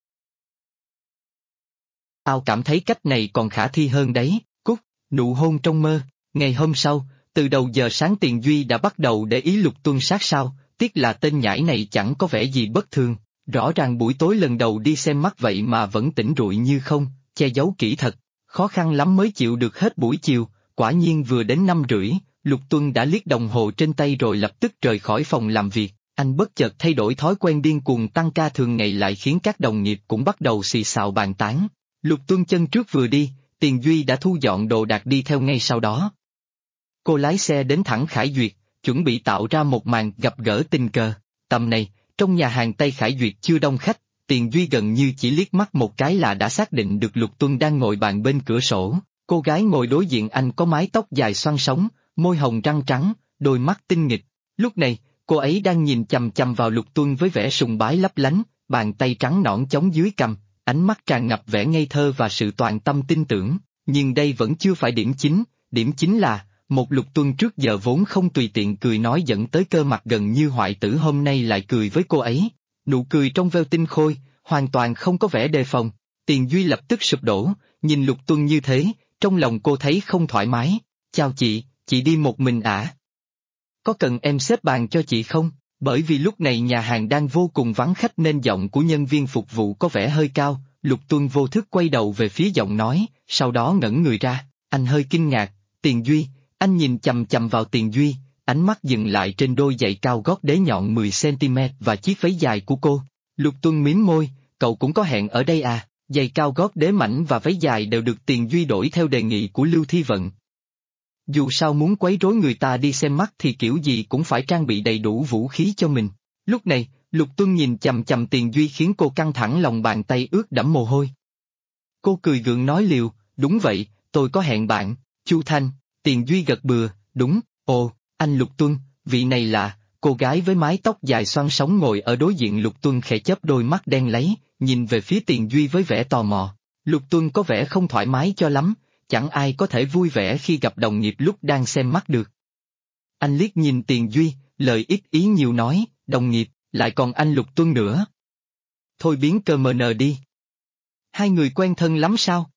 Tao cảm thấy cách này còn khả thi hơn đấy, Cúc, nụ hôn trong mơ. Ngày hôm sau, từ đầu giờ sáng Tiền Duy đã bắt đầu để ý Lục Tuân sát sao, tiếc là tên nhãi này chẳng có vẻ gì bất thường. Rõ ràng buổi tối lần đầu đi xem mắt vậy mà vẫn tỉnh rụi như không, che giấu kỹ thật, khó khăn lắm mới chịu được hết buổi chiều, quả nhiên vừa đến 5:30, Lục Tuân đã liếc đồng hồ trên tay rồi lập tức rời khỏi phòng làm việc. Anh bất chợt thay đổi thói quen điên cuồng tăng ca thường ngày lại khiến các đồng nghiệp cũng bắt đầu xì xào bàn tán. Lục Tuân chân trước vừa đi, Tiền Duy đã thu dọn đồ đạc đi theo ngay sau đó. Cô lái xe đến thẳng Khải Duyệt, chuẩn bị tạo ra một màn gặp gỡ tình cờ. Tầm này, trong nhà hàng Tây Khải Duyệt chưa đông khách, Tiền Duy gần như chỉ liếc mắt một cái là đã xác định được Lục Tuân đang ngồi bàn bên cửa sổ. Cô gái ngồi đối diện anh có mái tóc dài xoăn sống, môi hồng răng trắng, đôi mắt tinh nghịch. Lúc này, cô ấy đang nhìn chằm chằm vào Lục Tuân với vẻ sùng bái lấp lánh, bàn tay trắng nõn chống dưới cằm, ánh mắt tràn ngập vẻ ngây thơ và sự toàn tâm tin tưởng. Nhưng đây vẫn chưa phải điểm chính là, một Lục Tuân trước giờ vốn không tùy tiện cười nói dẫn tới cơ mặt gần như hoại tử hôm nay lại cười với cô ấy. Nụ cười trong veo tinh khôi, hoàn toàn không có vẻ đề phòng. Tiền Duy lập tức sụp đổ, nhìn Lục Tuân như thế, trong lòng cô thấy không thoải mái. Chào chị đi một mình à? Có cần em xếp bàn cho chị không? Bởi vì lúc này nhà hàng đang vô cùng vắng khách nên giọng của nhân viên phục vụ có vẻ hơi cao, Lục Tuân vô thức quay đầu về phía giọng nói, sau đó ngẩng người ra, anh hơi kinh ngạc, Tiền Duy, anh nhìn chằm chằm vào Tiền Duy, ánh mắt dừng lại trên đôi giày cao gót đế nhọn 10cm và chiếc váy dài của cô. Lục Tuân mím môi, cậu cũng có hẹn ở đây à? Giày cao gót đế mảnh và váy dài đều được Tiền Duy đổi theo đề nghị của Lưu Thi Vận. Dù sao muốn quấy rối người ta đi xem mắt thì kiểu gì cũng phải trang bị đầy đủ vũ khí cho mình. Lúc này, Lục Tuân nhìn chằm chằm Tiền Duy khiến cô căng thẳng lòng bàn tay ướt đẫm mồ hôi. Cô cười gượng nói liều, đúng vậy, tôi có hẹn bạn, Chu Thanh. Tiền Duy gật bừa, đúng, ồ, anh Lục Tuân, vị này là, cô gái với mái tóc dài xoăn sống ngồi ở đối diện Lục Tuân khẽ chớp đôi mắt đen láy, nhìn về phía Tiền Duy với vẻ tò mò. Lục Tuân có vẻ không thoải mái cho lắm, chẳng ai có thể vui vẻ khi gặp đồng nghiệp lúc đang xem mắt được. Anh liếc nhìn Tiền Duy, lời ít ý nhiều nói, đồng nghiệp, lại còn anh Lục Tuân nữa. Thôi biến cờ mờ nờ đi. Hai người quen thân lắm sao?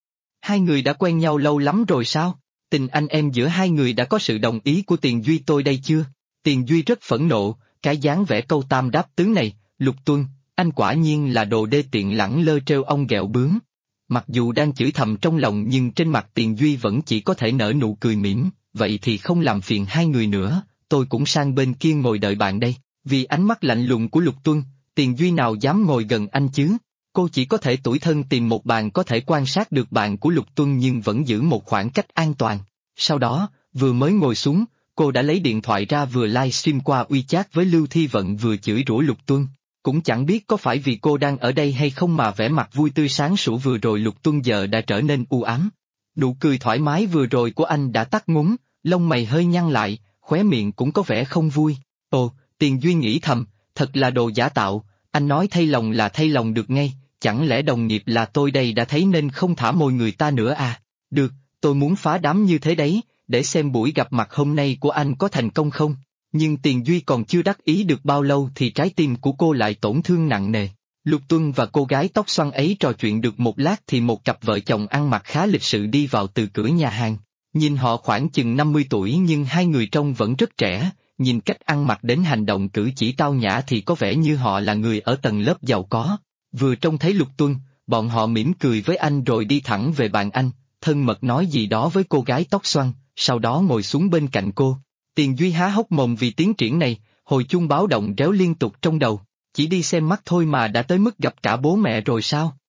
Hai người đã quen nhau lâu lắm rồi sao? Tình anh em giữa hai người đã có sự đồng ý của Tiền Duy tôi đây chưa? Tiền Duy rất phẫn nộ, cái dáng vẻ câu tam đáp tướng này, Lục Tuân, anh quả nhiên là đồ đê tiện lẳng lơ trêu ong ghẹo bướm. Mặc dù đang chửi thầm trong lòng nhưng trên mặt Tiền Duy vẫn chỉ có thể nở nụ cười mỉm, vậy thì không làm phiền hai người nữa, tôi cũng sang bên kia ngồi đợi bạn đây. Vì ánh mắt lạnh lùng của Lục Tuân, Tiền Duy nào dám ngồi gần anh chứ? Cô chỉ có thể tủi thân tìm một bàn có thể quan sát được bạn của Lục Tuân nhưng vẫn giữ một khoảng cách an toàn. Sau đó, vừa mới ngồi xuống, cô đã lấy điện thoại ra vừa livestream qua WeChat với Lưu Thi Vận vừa chửi rủa Lục Tuân. Cũng chẳng biết có phải vì cô đang ở đây hay không mà vẻ mặt vui tươi sáng sủa vừa rồi Lục Tuân giờ đã trở nên u ám. Nụ cười thoải mái vừa rồi của anh đã tắt ngúm, lông mày hơi nhăn lại, khóe miệng cũng có vẻ không vui. Ồ, Tiền Duy nghĩ thầm, thật là đồ giả tạo, anh nói thay lòng là thay lòng được ngay, chẳng lẽ đồng nghiệp là tôi đây đã thấy nên không thả mồi người ta nữa à? Được, tôi muốn phá đám như thế đấy, để xem buổi gặp mặt hôm nay của anh có thành công không? Nhưng Tiền Duy còn chưa đắc ý được bao lâu thì trái tim của cô lại tổn thương nặng nề. Lục Tuân và cô gái tóc xoăn ấy trò chuyện được một lát thì một cặp vợ chồng ăn mặc khá lịch sự đi vào từ cửa nhà hàng. Nhìn họ khoảng chừng 50 tuổi nhưng hai người trông vẫn rất trẻ, nhìn cách ăn mặc đến hành động cử chỉ tao nhã thì có vẻ như họ là người ở tầng lớp giàu có. Vừa trông thấy Lục Tuân, bọn họ mỉm cười với anh rồi đi thẳng về bàn anh, thân mật nói gì đó với cô gái tóc xoăn, sau đó ngồi xuống bên cạnh cô. Tiền Duy há hốc mồm vì tiến triển này, hồi chuông báo động réo liên tục trong đầu, chỉ đi xem mắt thôi mà đã tới mức gặp cả bố mẹ rồi sao?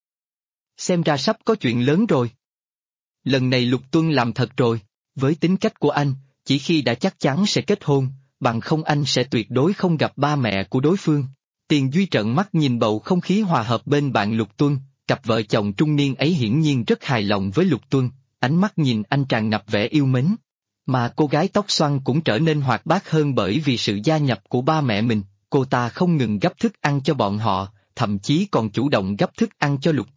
Xem ra sắp có chuyện lớn rồi. Lần này Lục Tuân làm thật rồi, với tính cách của anh, chỉ khi đã chắc chắn sẽ kết hôn, bằng không anh sẽ tuyệt đối không gặp ba mẹ của đối phương. Tiền Duy trợn mắt nhìn bầu không khí hòa hợp bên bạn Lục Tuân, cặp vợ chồng trung niên ấy hiển nhiên rất hài lòng với Lục Tuân, ánh mắt nhìn anh tràn ngập vẻ yêu mến. Mà cô gái tóc xoăn cũng trở nên hoạt bát hơn bởi vì sự gia nhập của ba mẹ mình, cô ta không ngừng gấp thức ăn cho bọn họ, thậm chí còn chủ động gấp thức ăn cho Lục Tuân.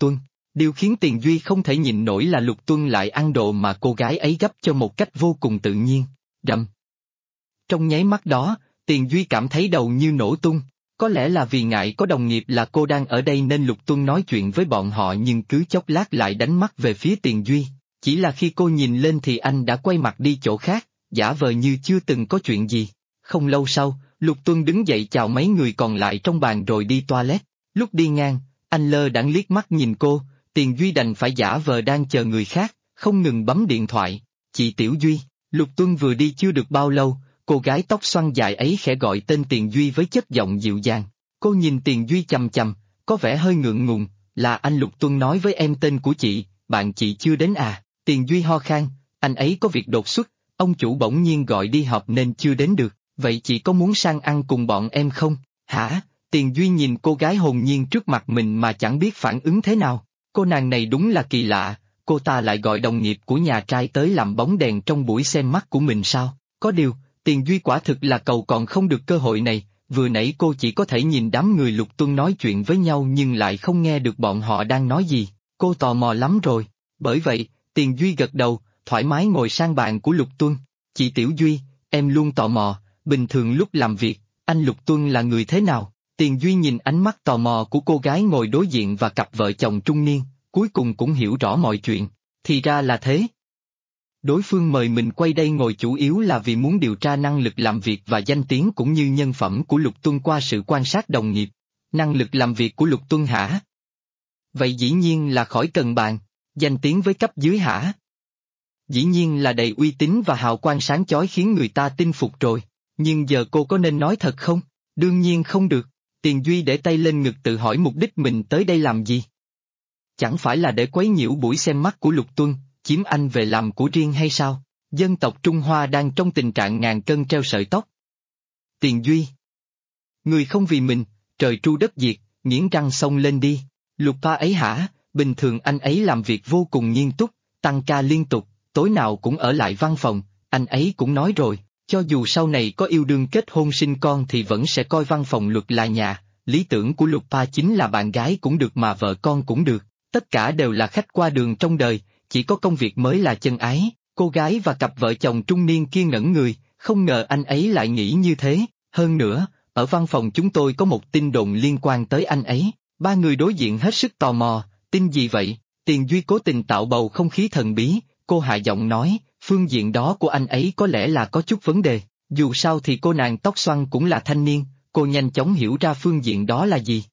Điều khiến Tiền Duy không thể nhịn nổi là Lục Tuân lại ăn đồ mà cô gái ấy gấp cho một cách vô cùng tự nhiên. Rầm. Trong nháy mắt đó, Tiền Duy cảm thấy đầu như nổ tung. Có lẽ là vì ngại có đồng nghiệp là cô đang ở đây nên Lục Tuân nói chuyện với bọn họ nhưng cứ chốc lát lại đánh mắt về phía Tiền Duy. Chỉ là khi cô nhìn lên thì anh đã quay mặt đi chỗ khác, giả vờ như chưa từng có chuyện gì. Không lâu sau, Lục Tuân đứng dậy chào mấy người còn lại trong bàn rồi đi toilet. Lúc đi ngang, anh lơ đãng liếc mắt nhìn cô, Tiền Duy đành phải giả vờ đang chờ người khác, không ngừng bấm điện thoại. Chị Tiểu Duy, Lục Tuân vừa đi chưa được bao lâu, cô gái tóc xoăn dài ấy khẽ gọi tên Tiền Duy với chất giọng dịu dàng. Cô nhìn Tiền Duy chằm chằm, có vẻ hơi ngượng ngùng, là anh Lục Tuân nói với em tên của chị, bạn chị chưa đến à? Tiền Duy ho khan, anh ấy có việc đột xuất, ông chủ bỗng nhiên gọi đi họp nên chưa đến được, vậy chị có muốn sang ăn cùng bọn em không? Hả? Tiền Duy nhìn cô gái hồn nhiên trước mặt mình mà chẳng biết phản ứng thế nào. Cô nàng này đúng là kỳ lạ, cô ta lại gọi đồng nghiệp của nhà trai tới làm bóng đèn trong buổi xem mắt của mình sao? Có điều, Tiền Duy quả thực là cầu còn không được cơ hội này, vừa nãy cô chỉ có thể nhìn đám người Lục Tuân nói chuyện với nhau nhưng lại không nghe được bọn họ đang nói gì, cô tò mò lắm rồi. Bởi vậy, Tiền Duy gật đầu, thoải mái ngồi sang bàn của Lục Tuân. Chị Tiểu Duy, em luôn tò mò, bình thường lúc làm việc, anh Lục Tuân là người thế nào? Tiền Duy nhìn ánh mắt tò mò của cô gái ngồi đối diện và cặp vợ chồng trung niên, cuối cùng cũng hiểu rõ mọi chuyện. Thì ra là thế. Đối phương mời mình quay đây ngồi chủ yếu là vì muốn điều tra năng lực làm việc và danh tiếng cũng như nhân phẩm của Lục Tuân qua sự quan sát đồng nghiệp. Năng lực làm việc của Lục Tuân hả? Vậy dĩ nhiên là khỏi cần bàn. Danh tiếng với cấp dưới hả? Dĩ nhiên là đầy uy tín và hào quang sáng chói khiến người ta tin phục rồi. Nhưng giờ cô có nên nói thật không? Đương nhiên không được. Tiền Duy để tay lên ngực tự hỏi mục đích mình tới đây làm gì? Chẳng phải là để quấy nhiễu buổi xem mắt của Lục Tuân, chiếm anh về làm của riêng hay sao? Dân tộc Trung Hoa đang trong tình trạng ngàn cân treo sợi tóc. Tiền Duy. Người không vì mình, trời tru đất diệt, nghiến răng xông lên đi. Lục Pa ấy hả? Bình thường anh ấy làm việc vô cùng nghiêm túc, tăng ca liên tục, tối nào cũng ở lại văn phòng, anh ấy cũng nói rồi, cho dù sau này có yêu đương kết hôn sinh con thì vẫn sẽ coi văn phòng luật là nhà, lý tưởng của Lục Pa chính là bạn gái cũng được mà vợ con cũng được, tất cả đều là khách qua đường trong đời, chỉ có công việc mới là chân ái. Cô gái và cặp vợ chồng trung niên kia ngẩn người, không ngờ anh ấy lại nghĩ như thế, hơn nữa, ở văn phòng chúng tôi có một tin đồn liên quan tới anh ấy, ba người đối diện hết sức tò mò, tin gì vậy? Tiền Duy cố tình tạo bầu không khí thần bí, cô hạ giọng nói, phương diện đó của anh ấy có lẽ là có chút vấn đề, dù sao thì cô nàng tóc xoăn cũng là thanh niên, cô nhanh chóng hiểu ra phương diện đó là gì.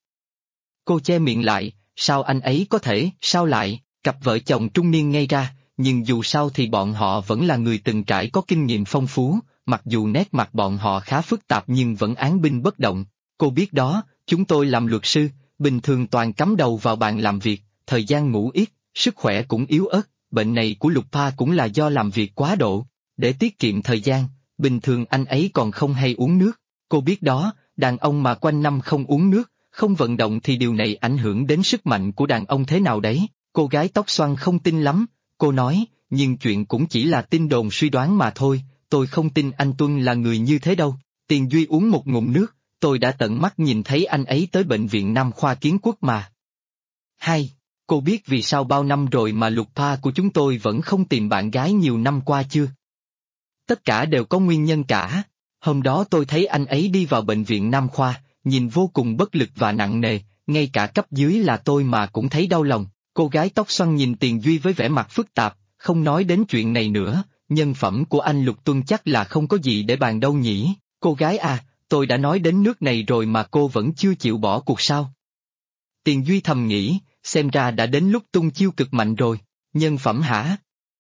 Cô che miệng lại, sao anh ấy có thể, sao lại, cặp vợ chồng trung niên ngây ra, nhưng dù sao thì bọn họ vẫn là người từng trải có kinh nghiệm phong phú, mặc dù nét mặt bọn họ khá phức tạp nhưng vẫn án binh bất động. Cô biết đó, chúng tôi làm luật sư, bình thường toàn cắm đầu vào bàn làm việc, thời gian ngủ ít, sức khỏe cũng yếu ớt, bệnh này của Lục Pa cũng là do làm việc quá độ. Để tiết kiệm thời gian, bình thường anh ấy còn không hay uống nước. Cô biết đó, đàn ông mà quanh năm không uống nước, không vận động thì điều này ảnh hưởng đến sức mạnh của đàn ông thế nào đấy. Cô gái tóc xoăn không tin lắm, cô nói, nhưng chuyện cũng chỉ là tin đồn suy đoán mà thôi, tôi không tin anh Tuân là người như thế đâu. Tiền Duy uống một ngụm nước, tôi đã tận mắt nhìn thấy anh ấy tới bệnh viện Nam Khoa Kiến Quốc mà. Hai, cô biết vì sao bao năm rồi mà Lục Pa của chúng tôi vẫn không tìm bạn gái nhiều năm qua chưa? Tất cả đều có nguyên nhân cả. Hôm đó tôi thấy anh ấy đi vào bệnh viện Nam Khoa, nhìn vô cùng bất lực và nặng nề, ngay cả cấp dưới là tôi mà cũng thấy đau lòng. Cô gái tóc xoăn nhìn Tiền Duy với vẻ mặt phức tạp, không nói đến chuyện này nữa, nhân phẩm của anh Lục Tuân chắc là không có gì để bàn đâu nhỉ. Cô gái à, tôi đã nói đến nước này rồi mà cô vẫn chưa chịu bỏ cuộc sao? Tiền Duy thầm nghĩ, xem ra đã đến lúc tung chiêu cực mạnh rồi. Nhân phẩm hả?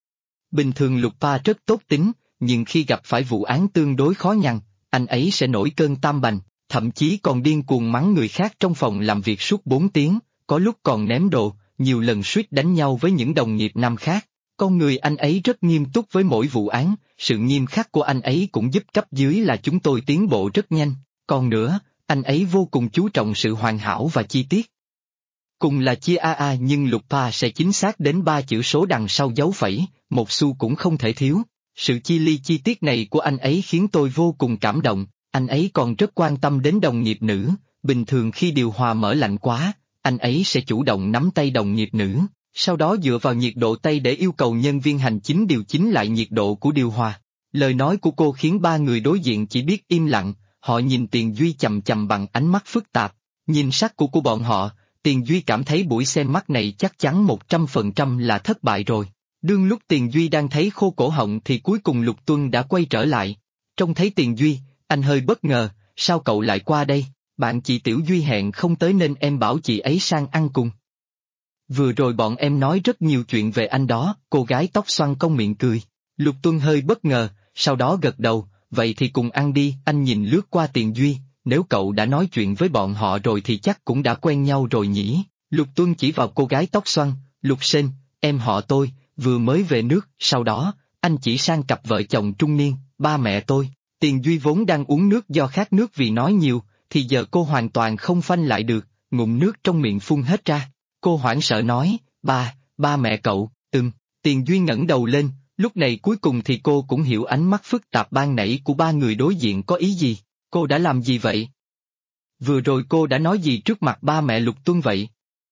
Bình thường Lục Pa rất tốt tính, nhưng khi gặp phải vụ án tương đối khó nhằn, anh ấy sẽ nổi cơn tam bành, thậm chí còn điên cuồng mắng người khác trong phòng làm việc suốt 4 tiếng, có lúc còn ném đồ, nhiều lần suýt đánh nhau với những đồng nghiệp nam khác. Con người anh ấy rất nghiêm túc với mỗi vụ án, sự nghiêm khắc của anh ấy cũng giúp cấp dưới là chúng tôi tiến bộ rất nhanh. Còn nữa, anh ấy vô cùng chú trọng sự hoàn hảo và chi tiết. Cùng là chia AA nhưng Lục Pa sẽ chính xác đến 3 chữ số đằng sau dấu phẩy, một xu cũng không thể thiếu. Sự chi ly chi tiết này của anh ấy khiến tôi vô cùng cảm động, anh ấy còn rất quan tâm đến đồng nghiệp nữ, bình thường khi điều hòa mở lạnh quá, anh ấy sẽ chủ động nắm tay đồng nghiệp nữ, sau đó dựa vào nhiệt độ tay để yêu cầu nhân viên hành chính điều chỉnh lại nhiệt độ của điều hòa. Lời nói của cô khiến ba người đối diện chỉ biết im lặng, họ nhìn Tiền Duy chằm chằm bằng ánh mắt phức tạp. Nhìn sắc của bọn họ, Tiền Duy cảm thấy buổi xem mắt này chắc chắn 100% là thất bại rồi. Đương lúc Tiền Duy đang thấy khô cổ họng thì cuối cùng Lục Tuân đã quay trở lại. Trông thấy Tiền Duy, anh hơi bất ngờ, sao cậu lại qua đây? Bạn chị Tiểu Duy hẹn không tới nên em bảo chị ấy sang ăn cùng. Vừa rồi bọn em nói rất nhiều chuyện về anh đó, cô gái tóc xoăn cong miệng cười. Lục Tuân hơi bất ngờ, sau đó gật đầu, vậy thì cùng ăn đi. Anh nhìn lướt qua Tiền Duy, nếu cậu đã nói chuyện với bọn họ rồi thì chắc cũng đã quen nhau rồi nhỉ. Lục Tuân chỉ vào cô gái tóc xoăn, Lục Sên, em họ tôi, vừa mới về nước. Sau đó, anh chỉ sang cặp vợ chồng trung niên, ba mẹ tôi. Tiền Duy vốn đang uống nước do khát nước vì nói nhiều, thì giờ cô hoàn toàn không phanh lại được, ngụm nước trong miệng phun hết ra. Cô hoảng sợ nói, ba mẹ cậu, Tiền Duy ngẩng đầu lên, lúc này cuối cùng thì cô cũng hiểu ánh mắt phức tạp ban nãy của ba người đối diện có ý gì. Cô đã làm gì vậy? Vừa rồi cô đã nói gì trước mặt ba mẹ Lục Tuân vậy?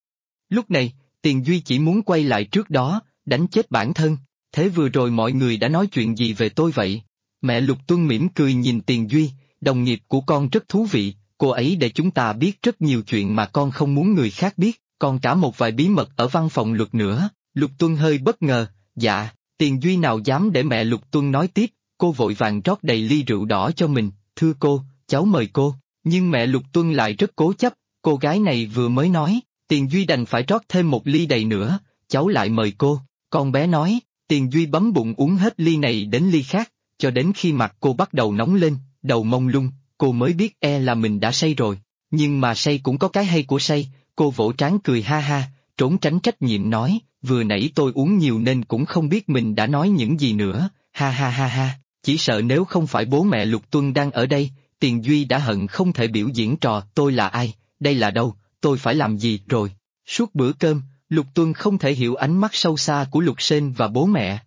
Lúc này, Tiền Duy chỉ muốn quay lại trước đó, đánh chết bản thân. Thế vừa rồi mọi người đã nói chuyện gì về tôi vậy? Mẹ Lục Tuân mỉm cười nhìn Tiền Duy, đồng nghiệp của con rất thú vị, cô ấy để chúng ta biết rất nhiều chuyện mà con không muốn người khác biết, còn cả một vài bí mật ở văn phòng luật nữa. Lục Tuân hơi bất ngờ, dạ, Tiền Duy nào dám để mẹ Lục Tuân nói tiếp, cô vội vàng rót đầy ly rượu đỏ cho mình, thưa cô, cháu mời cô, nhưng mẹ Lục Tuân lại rất cố chấp, cô gái này vừa mới nói, Tiền Duy đành phải rót thêm một ly đầy nữa, cháu lại mời cô, con bé nói, Tiền Duy bấm bụng uống hết ly này đến ly khác, cho đến khi mặt cô bắt đầu nóng lên, đầu mông lung, cô mới biết là mình đã say rồi, nhưng mà say cũng có cái hay của say, cô vỗ trán cười ha ha, trốn tránh trách nhiệm nói, vừa nãy tôi uống nhiều nên cũng không biết mình đã nói những gì nữa, ha ha ha ha, chỉ sợ nếu không phải bố mẹ Lục Tuân đang ở đây, Tiền Duy đã hận không thể biểu diễn trò tôi là ai, đây là đâu, tôi phải làm gì rồi. Suốt bữa cơm, Lục Tuân không thể hiểu ánh mắt sâu xa của Lục Sên và bố mẹ.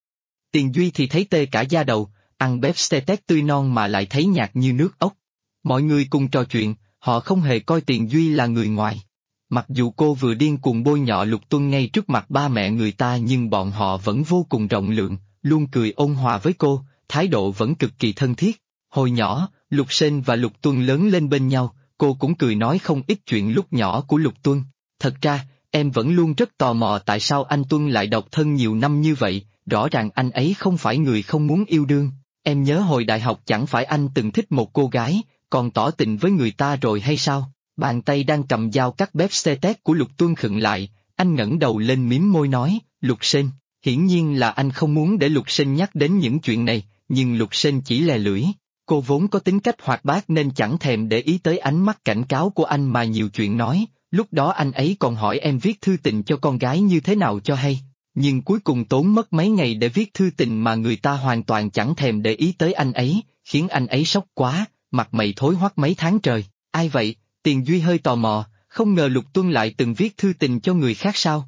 Tiền Duy thì thấy tê cả da đầu, ăn bếp steak tươi non mà lại thấy nhạt như nước ốc. Mọi người cùng trò chuyện, họ không hề coi Tiền Duy là người ngoài. Mặc dù cô vừa điên cuồng bôi nhọ Lục Tuân ngay trước mặt ba mẹ người ta nhưng bọn họ vẫn vô cùng rộng lượng, luôn cười ôn hòa với cô, thái độ vẫn cực kỳ thân thiết. Hồi nhỏ, Lục Sên và Lục Tuân lớn lên bên nhau, cô cũng cười nói không ít chuyện lúc nhỏ của Lục Tuân. Thật ra, em vẫn luôn rất tò mò tại sao anh Tuân lại độc thân nhiều năm như vậy, rõ ràng anh ấy không phải người không muốn yêu đương. Em nhớ hồi đại học chẳng phải anh từng thích một cô gái, còn tỏ tình với người ta rồi hay sao? Bàn tay đang cầm dao cắt bếp steak của Lục Tuân khựng lại, anh ngẩng đầu lên mím môi nói, Lục Sên, hiển nhiên là anh không muốn để Lục Sên nhắc đến những chuyện này, nhưng Lục Sên chỉ lè lưỡi. Cô vốn có tính cách hoạt bát nên chẳng thèm để ý tới ánh mắt cảnh cáo của anh mà nhiều chuyện nói, lúc đó anh ấy còn hỏi em viết thư tình cho con gái như thế nào cho hay. Nhưng cuối cùng tốn mất mấy ngày để viết thư tình mà người ta hoàn toàn chẳng thèm để ý tới anh ấy, khiến anh ấy sốc quá, mặt mày thối hoắt mấy tháng trời. Ai vậy? Tiền Duy hơi tò mò, không ngờ Lục Tuân lại từng viết thư tình cho người khác sao?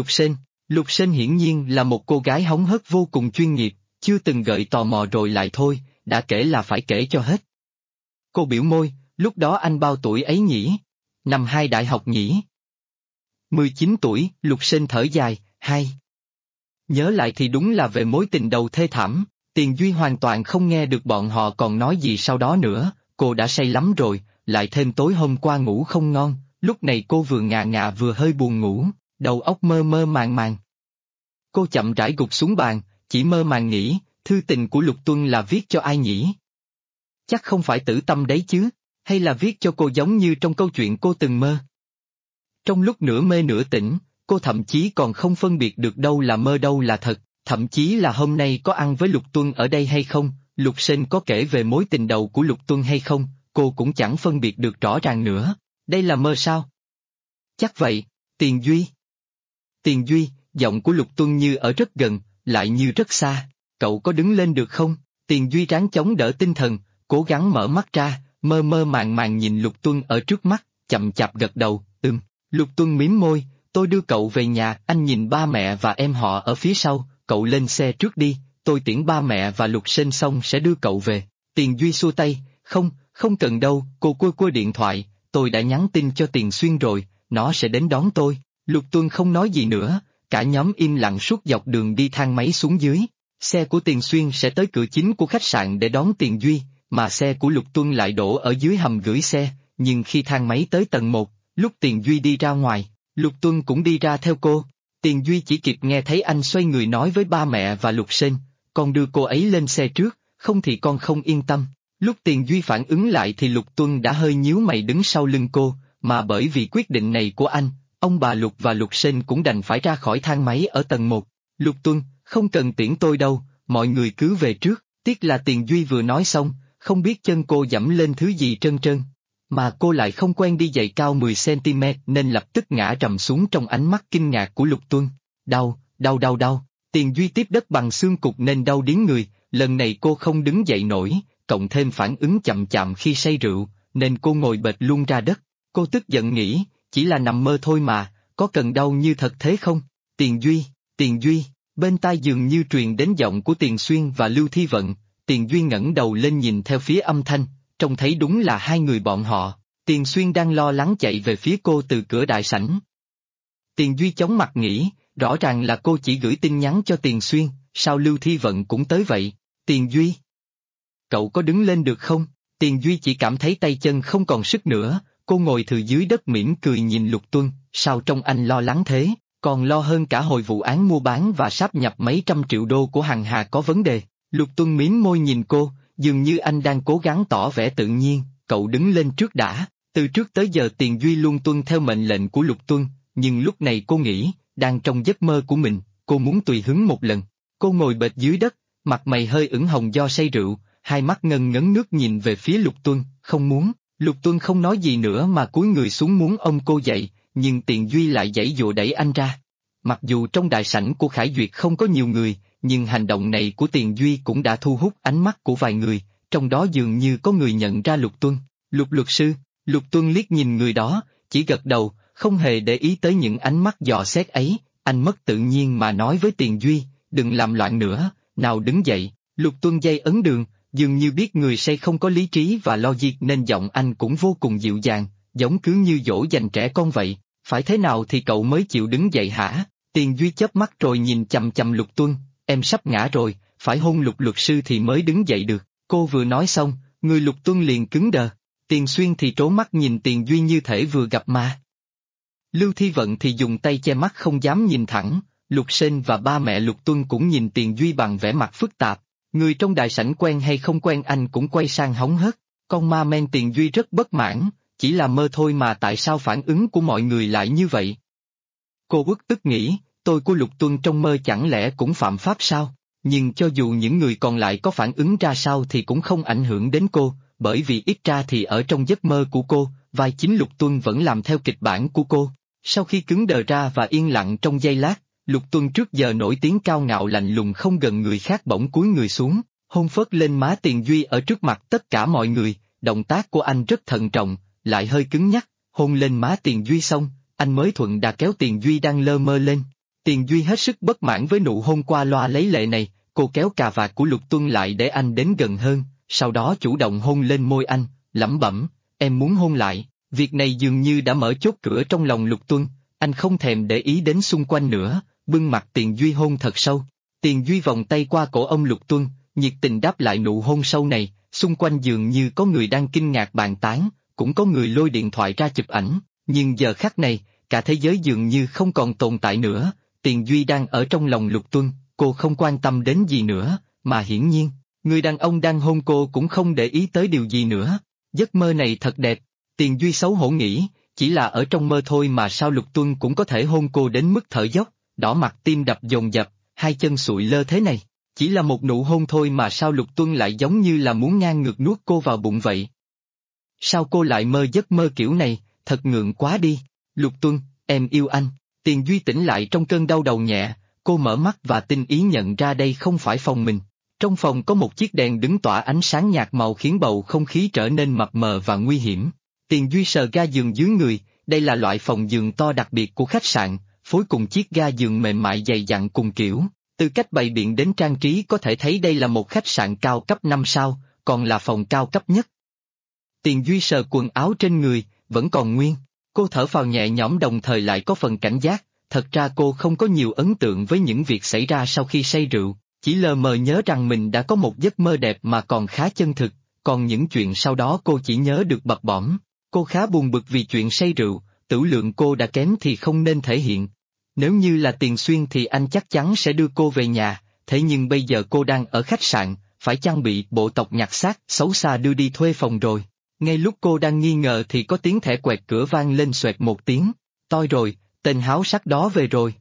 Lục Sên hiển nhiên là một cô gái hóng hớt vô cùng chuyên nghiệp, chưa từng gợi tò mò rồi lại thôi, đã kể là phải kể cho hết. Cô biểu môi, lúc đó anh bao tuổi ấy nhỉ? Năm 2 đại học nhỉ? 19 tuổi, Lục Sên thở dài, hai. Nhớ lại thì đúng là về mối tình đầu thê thảm, Tiền Duy hoàn toàn không nghe được bọn họ còn nói gì sau đó nữa, cô đã say lắm rồi, lại thêm tối hôm qua ngủ không ngon, lúc này cô vừa ngà ngà vừa hơi buồn ngủ, đầu óc mơ mơ màng màng. Cô chậm rãi gục xuống bàn, chỉ mơ màng nghĩ, thư tình của Lục Tuân là viết cho ai nhỉ? Chắc không phải Tử Tâm đấy chứ, hay là viết cho cô giống như trong câu chuyện cô từng mơ? Trong lúc nửa mê nửa tỉnh, cô thậm chí còn không phân biệt được đâu là mơ đâu là thật, thậm chí là hôm nay có ăn với Lục Tuân ở đây hay không, Lục Sên có kể về mối tình đầu của Lục Tuân hay không, cô cũng chẳng phân biệt được rõ ràng nữa. Đây là mơ sao? Chắc vậy, Tiền Duy, giọng của Lục Tuân như ở rất gần, lại như rất xa, cậu có đứng lên được không? Tiền Duy ráng chống đỡ tinh thần, cố gắng mở mắt ra, mơ mơ màng màng nhìn Lục Tuân ở trước mắt, chậm chạp gật đầu, Lục Tuân mím môi, tôi đưa cậu về nhà, anh nhìn ba mẹ và em họ ở phía sau, cậu lên xe trước đi, tôi tiễn ba mẹ và Lục Sên xong sẽ đưa cậu về. Tiền Duy xua tay, không cần đâu, cô cua điện thoại, tôi đã nhắn tin cho Tiền Xuyên rồi, nó sẽ đến đón tôi. Lục Tuân không nói gì nữa, cả nhóm im lặng suốt dọc đường đi thang máy xuống dưới. Xe của Tiền Xuyên sẽ tới cửa chính của khách sạn để đón Tiền Duy, mà xe của Lục Tuân lại đổ ở dưới hầm gửi xe, nhưng khi thang máy tới tầng 1, lúc Tiền Duy đi ra ngoài, Lục Tuân cũng đi ra theo cô. Tiền Duy chỉ kịp nghe thấy anh xoay người nói với ba mẹ và Lục Sên, con đưa cô ấy lên xe trước, không thì con không yên tâm. Lúc Tiền Duy phản ứng lại thì Lục Tuân đã hơi nhíu mày đứng sau lưng cô, mà bởi vì quyết định này của anh, ông bà Lục và Lục Sên cũng đành phải ra khỏi thang máy ở tầng 1. Lục Tuân, không cần tiễn tôi đâu, mọi người cứ về trước. Tiếc là Tiền Duy vừa nói xong, không biết chân cô dẫm lên thứ gì trơn trơn. Mà cô lại không quen đi giày cao 10cm nên lập tức ngã trầm xuống trong ánh mắt kinh ngạc của Lục Tuân. Đau, đau đau đau. Tiền Duy tiếp đất bằng xương cụt nên đau điếng người, lần này cô không đứng dậy nổi, cộng thêm phản ứng chậm chạp khi say rượu, nên cô ngồi bệt luôn ra đất. Cô tức giận nghĩ, chỉ là nằm mơ thôi mà, có cần đau như thật thế không? Tiền Duy, bên tai dường như truyền đến giọng của Tiền Xuyên và Lưu Thi Vận. Tiền Duy ngẩng đầu lên nhìn theo phía âm thanh, trông thấy đúng là hai người bọn họ. Tiền Xuyên đang lo lắng chạy về phía cô từ cửa đại sảnh. Tiền Duy chóng mặt nghĩ, rõ ràng là cô chỉ gửi tin nhắn cho Tiền Xuyên, sao Lưu Thi Vận cũng tới vậy? Tiền Duy, cậu có đứng lên được không? Tiền Duy chỉ cảm thấy tay chân không còn sức nữa, cô ngồi thừa dưới đất mỉm cười nhìn Lục Tuân, sao trông anh lo lắng thế, còn lo hơn cả hồi vụ án mua bán và sáp nhập mấy trăm triệu đô của Hằng Hà có vấn đề. Lục Tuân mím môi nhìn cô, dường như anh đang cố gắng tỏ vẻ tự nhiên, cậu đứng lên trước đã. Từ trước tới giờ Tiền Duy luôn tuân theo mệnh lệnh của Lục Tuân, nhưng lúc này cô nghĩ, đang trong giấc mơ của mình, cô muốn tùy hứng một lần. Cô ngồi bệt dưới đất, mặt mày hơi ửng hồng do say rượu, hai mắt ngân ngấn nước nhìn về phía Lục Tuân, không muốn. Lục Tuân không nói gì nữa mà cúi người xuống muốn ôm cô dậy, nhưng Tiền Duy lại giãy giụa đẩy anh ra. Mặc dù trong đại sảnh của Khải Duyệt không có nhiều người, nhưng hành động này của Tiền Duy cũng đã thu hút ánh mắt của vài người, trong đó dường như có người nhận ra Lục Tuân. Lục luật sư, Lục Tuân liếc nhìn người đó, chỉ gật đầu, không hề để ý tới những ánh mắt dò xét ấy, anh mất tự nhiên mà nói với Tiền Duy, đừng làm loạn nữa, nào đứng dậy. Lục Tuân dây ấn đường, dường như biết người say không có lý trí và logic nên giọng anh cũng vô cùng dịu dàng, giống cứ như dỗ dành trẻ con vậy, phải thế nào thì cậu mới chịu đứng dậy hả? Tiền Duy chớp mắt rồi nhìn chằm chằm Lục Tuân, em sắp ngã rồi, phải hôn Lục luật sư thì mới đứng dậy được. Cô vừa nói xong, người Lục Tuân liền cứng đờ. Tiền Xuyên thì trố mắt nhìn Tiền Duy như thể vừa gặp ma. Lưu Thi Vận thì dùng tay che mắt không dám nhìn thẳng, Lục Sên và ba mẹ Lục Tuân cũng nhìn Tiền Duy bằng vẻ mặt phức tạp. Người trong đại sảnh quen hay không quen anh cũng quay sang hóng hớt, con ma men Tiền Duy rất bất mãn, chỉ là mơ thôi mà tại sao phản ứng của mọi người lại như vậy? Cô uất ức nghĩ, tôi của Lục Tuân trong mơ chẳng lẽ cũng phạm pháp sao? Nhưng cho dù những người còn lại có phản ứng ra sao thì cũng không ảnh hưởng đến cô, bởi vì ít ra thì ở trong giấc mơ của cô, vai chính Lục Tuân vẫn làm theo kịch bản của cô. Sau khi cứng đờ ra và yên lặng trong giây lát, Lục Tuân trước giờ nổi tiếng cao ngạo lạnh lùng không gần người khác bỗng cúi người xuống, hôn phớt lên má Tiền Duy ở trước mặt tất cả mọi người, động tác của anh rất thận trọng, lại hơi cứng nhắc, hôn lên má Tiền Duy xong, anh mới thuận đà kéo Tiền Duy đang lơ mơ lên. Tiền Duy hết sức bất mãn với nụ hôn qua loa lấy lệ này, cô kéo cà vạt của Lục Tuân lại để anh đến gần hơn, sau đó chủ động hôn lên môi anh, lẩm bẩm, em muốn hôn lại. Việc này dường như đã mở chốt cửa trong lòng Lục Tuân, anh không thèm để ý đến xung quanh nữa, bưng mặt Tiền Duy hôn thật sâu. Tiền Duy vòng tay qua cổ ông Lục Tuân, nhiệt tình đáp lại nụ hôn sâu này, xung quanh dường như có người đang kinh ngạc bàn tán, cũng có người lôi điện thoại ra chụp ảnh, nhưng giờ khắc này, cả thế giới dường như không còn tồn tại nữa, Tiền Duy đang ở trong lòng Lục Tuân, cô không quan tâm đến gì nữa, mà hiển nhiên, người đàn ông đang hôn cô cũng không để ý tới điều gì nữa. Giấc mơ này thật đẹp, Tiền Duy xấu hổ nghĩ, chỉ là ở trong mơ thôi mà sao Lục Tuân cũng có thể hôn cô đến mức thở dốc, đỏ mặt tim đập dồn dập, hai chân sụi lơ thế này. Chỉ là một nụ hôn thôi mà sao Lục Tuân lại giống như là muốn ngang ngược nuốt cô vào bụng vậy? Sao cô lại mơ giấc mơ kiểu này, thật ngượng quá đi. Lục Tuân, em yêu anh. Tiền Duy tỉnh lại trong cơn đau đầu nhẹ, cô mở mắt và tinh ý nhận ra đây không phải phòng mình. Trong phòng có một chiếc đèn đứng tỏa ánh sáng nhạt màu khiến bầu không khí trở nên mập mờ và nguy hiểm. Tiền Duy sờ ga giường dưới người, đây là loại phòng giường to đặc biệt của khách sạn, phối cùng chiếc ga giường mềm mại dày dặn cùng kiểu. Từ cách bày biện đến trang trí có thể thấy đây là một khách sạn cao cấp 5 sao, còn là phòng cao cấp nhất. Tiền Duy sờ quần áo trên người, vẫn còn nguyên. Cô thở phào nhẹ nhõm đồng thời lại có phần cảnh giác, thật ra cô không có nhiều ấn tượng với những việc xảy ra sau khi say rượu, chỉ lờ mờ nhớ rằng mình đã có một giấc mơ đẹp mà còn khá chân thực, còn những chuyện sau đó cô chỉ nhớ được bập bõm. Cô khá buồn bực vì chuyện say rượu, tửu lượng cô đã kém thì không nên thể hiện. Nếu như là Tiền Xuyên thì anh chắc chắn sẽ đưa cô về nhà, thế nhưng bây giờ cô đang ở khách sạn, phải chăng bị bộ tộc nhặt xác xấu xa đưa đi thuê phòng rồi. Ngay lúc cô đang nghi ngờ thì có tiếng thẻ quẹt cửa vang lên xoẹt một tiếng. Toi rồi, tên háo sắc đó về rồi.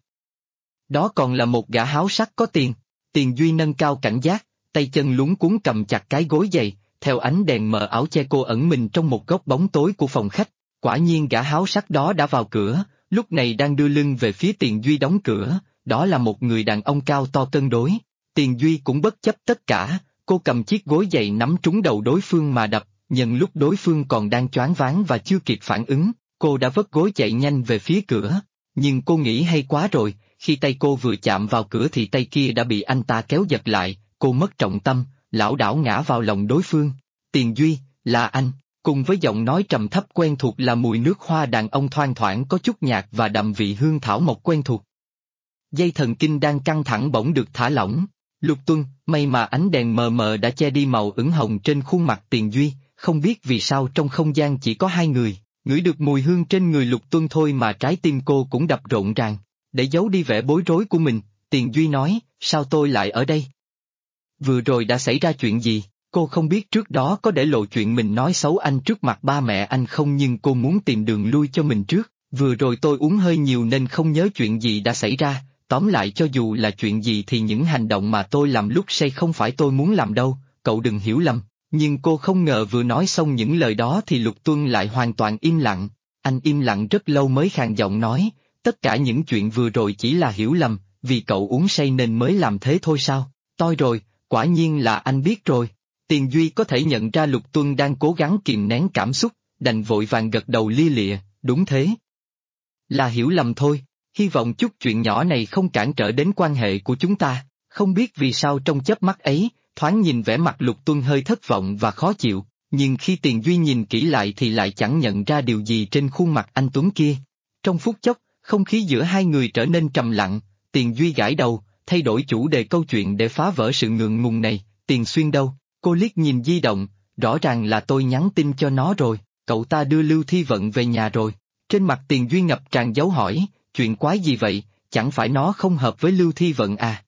Đó còn là một gã háo sắc có tiền. Tiền Duy nâng cao cảnh giác, tay chân luống cuống cầm chặt cái gối giày, theo ánh đèn mờ ảo che cô ẩn mình trong một góc bóng tối của phòng khách. Quả nhiên gã háo sắc đó đã vào cửa, lúc này đang đưa lưng về phía Tiền Duy đóng cửa, đó là một người đàn ông cao to cân đối. Tiền Duy cũng bất chấp tất cả, cô cầm chiếc gối giày nắm trúng đầu đối phương mà đập, nhân lúc đối phương còn đang choáng váng và chưa kịp phản ứng, cô đã vất gối chạy nhanh về phía cửa. Nhưng cô nghĩ hay quá rồi, khi tay cô vừa chạm vào cửa thì tay kia đã bị anh ta kéo giật lại, cô mất trọng tâm, lảo đảo ngã vào lòng đối phương. Tiền Duy, là anh, cùng với giọng nói trầm thấp quen thuộc là mùi nước hoa đàn ông thoang thoảng có chút nhạt và đậm vị hương thảo mộc quen thuộc. Dây thần kinh đang căng thẳng bỗng được thả lỏng. Lục Tuân, may mà ánh đèn mờ mờ đã che đi màu ửng hồng trên khuôn mặt Tiền Duy, không biết vì sao trong không gian chỉ có hai người, ngửi được mùi hương trên người Lục Tuân thôi mà trái tim cô cũng đập rộn ràng. Để giấu đi vẻ bối rối của mình, Tiền Duy nói, sao tôi lại ở đây? Vừa rồi đã xảy ra chuyện gì? Cô không biết trước đó có để lộ chuyện mình nói xấu anh trước mặt ba mẹ anh không, nhưng cô muốn tìm đường lui cho mình trước. Vừa rồi tôi uống hơi nhiều nên không nhớ chuyện gì đã xảy ra, tóm lại cho dù là chuyện gì thì những hành động mà tôi làm lúc say không phải tôi muốn làm đâu, cậu đừng hiểu lầm. Nhưng cô không ngờ vừa nói xong những lời đó thì Lục Tuân lại hoàn toàn im lặng. Anh im lặng rất lâu mới khàn giọng nói, tất cả những chuyện vừa rồi chỉ là hiểu lầm, vì cậu uống say nên mới làm thế thôi sao? Toi rồi, quả nhiên là anh biết rồi. Tiền Duy có thể nhận ra Lục Tuân đang cố gắng kìm nén cảm xúc, đành vội vàng gật đầu lia lịa, đúng thế. Là hiểu lầm thôi, hy vọng chút chuyện nhỏ này không cản trở đến quan hệ của chúng ta. Không biết vì sao trong chớp mắt ấy, thoáng nhìn vẻ mặt Lục Tuân hơi thất vọng và khó chịu, nhưng khi Tiền Duy nhìn kỹ lại thì lại chẳng nhận ra điều gì trên khuôn mặt anh tuấn kia. Trong phút chốc, không khí giữa hai người trở nên trầm lặng, Tiền Duy gãi đầu, thay đổi chủ đề câu chuyện để phá vỡ sự ngượng ngùng này. Tiền Xuyên đâu? Cô liếc nhìn di động, rõ ràng là tôi nhắn tin cho nó rồi, cậu ta đưa Lưu Thi Vận về nhà rồi. Trên mặt Tiền Duy ngập tràn dấu hỏi, chuyện quái gì vậy, chẳng phải nó không hợp với Lưu Thi Vận à?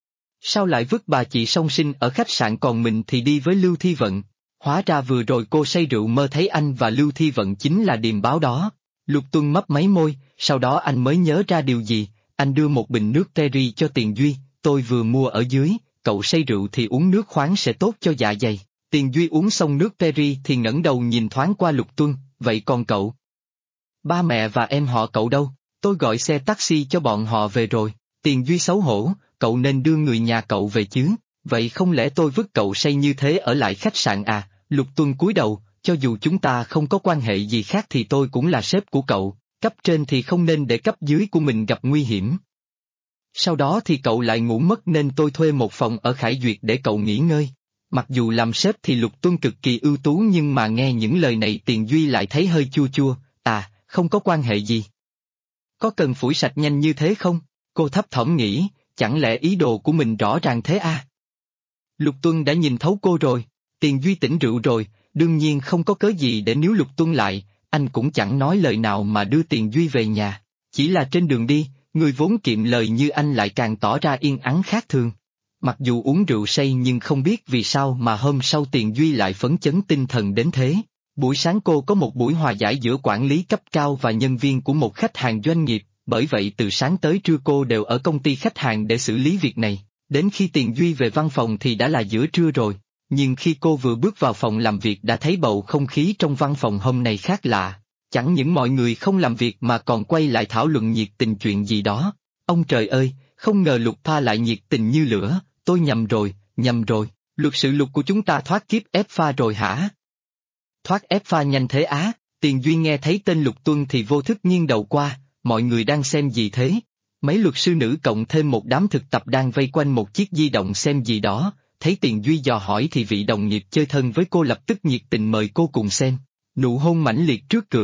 Sao lại vứt bà chị song sinh ở khách sạn còn mình thì đi với Lưu Thi Vận? Hóa ra vừa rồi cô say rượu mơ thấy anh và Lưu Thi Vận chính là điềm báo đó. Lục Tuân mấp máy môi, sau đó anh mới nhớ ra điều gì, anh đưa một bình nước Terry cho Tiền Duy, tôi vừa mua ở dưới, cậu say rượu thì uống nước khoáng sẽ tốt cho dạ dày. Tiền Duy uống xong nước Terry thì ngẩng đầu nhìn thoáng qua Lục Tuân, vậy còn cậu? Ba mẹ và em họ cậu đâu? Tôi gọi xe taxi cho bọn họ về rồi. Tiền Duy xấu hổ, cậu nên đưa người nhà cậu về chứ, vậy không lẽ tôi vứt cậu say như thế ở lại khách sạn à? Lục Tuân cúi đầu, cho dù chúng ta không có quan hệ gì khác thì tôi cũng là sếp của cậu, cấp trên thì không nên để cấp dưới của mình gặp nguy hiểm. Sau đó thì cậu lại ngủ mất nên tôi thuê một phòng ở Khải Duyệt để cậu nghỉ ngơi. Mặc dù làm sếp thì Lục Tuân cực kỳ ưu tú nhưng mà nghe những lời này Tiền Duy lại thấy hơi chua chua, à, không có quan hệ gì. Có cần phủi sạch nhanh như thế không? Cô thấp thỏm nghĩ, chẳng lẽ ý đồ của mình rõ ràng thế à? Lục Tuân đã nhìn thấu cô rồi, Tiền Duy tỉnh rượu rồi, đương nhiên không có cớ gì để níu Lục Tuân lại, anh cũng chẳng nói lời nào mà đưa Tiền Duy về nhà. Chỉ là trên đường đi, người vốn kiệm lời như anh lại càng tỏ ra yên ắng khác thường. Mặc dù uống rượu say nhưng không biết vì sao mà hôm sau Tiền Duy lại phấn chấn tinh thần đến thế. Buổi sáng cô có một buổi hòa giải giữa quản lý cấp cao và nhân viên của một khách hàng doanh nghiệp, bởi vậy từ sáng tới trưa cô đều ở công ty khách hàng để xử lý việc này. Đến khi Tiền Duy về văn phòng thì đã là giữa trưa rồi, nhưng khi cô vừa bước vào phòng làm việc đã thấy bầu không khí trong văn phòng hôm nay khác lạ. Chẳng những mọi người không làm việc mà còn quay lại thảo luận nhiệt tình chuyện gì đó. Ông trời ơi, không ngờ Lục Pha lại nhiệt tình như lửa, tôi nhầm rồi, luật sự Lục của chúng ta thoát kiếp ép pha rồi hả? Thoát ép pha nhanh thế á? Tiền Duy nghe thấy tên Lục Tuân thì vô thức nghiêng đầu qua, mọi người đang xem gì thế? Mấy luật sư nữ cộng thêm một đám thực tập đang vây quanh một chiếc di động xem gì đó, thấy Tiền Duy dò hỏi thì vị đồng nghiệp chơi thân với cô lập tức nhiệt tình mời cô cùng xem. Nụ hôn mãnh liệt trước cửa,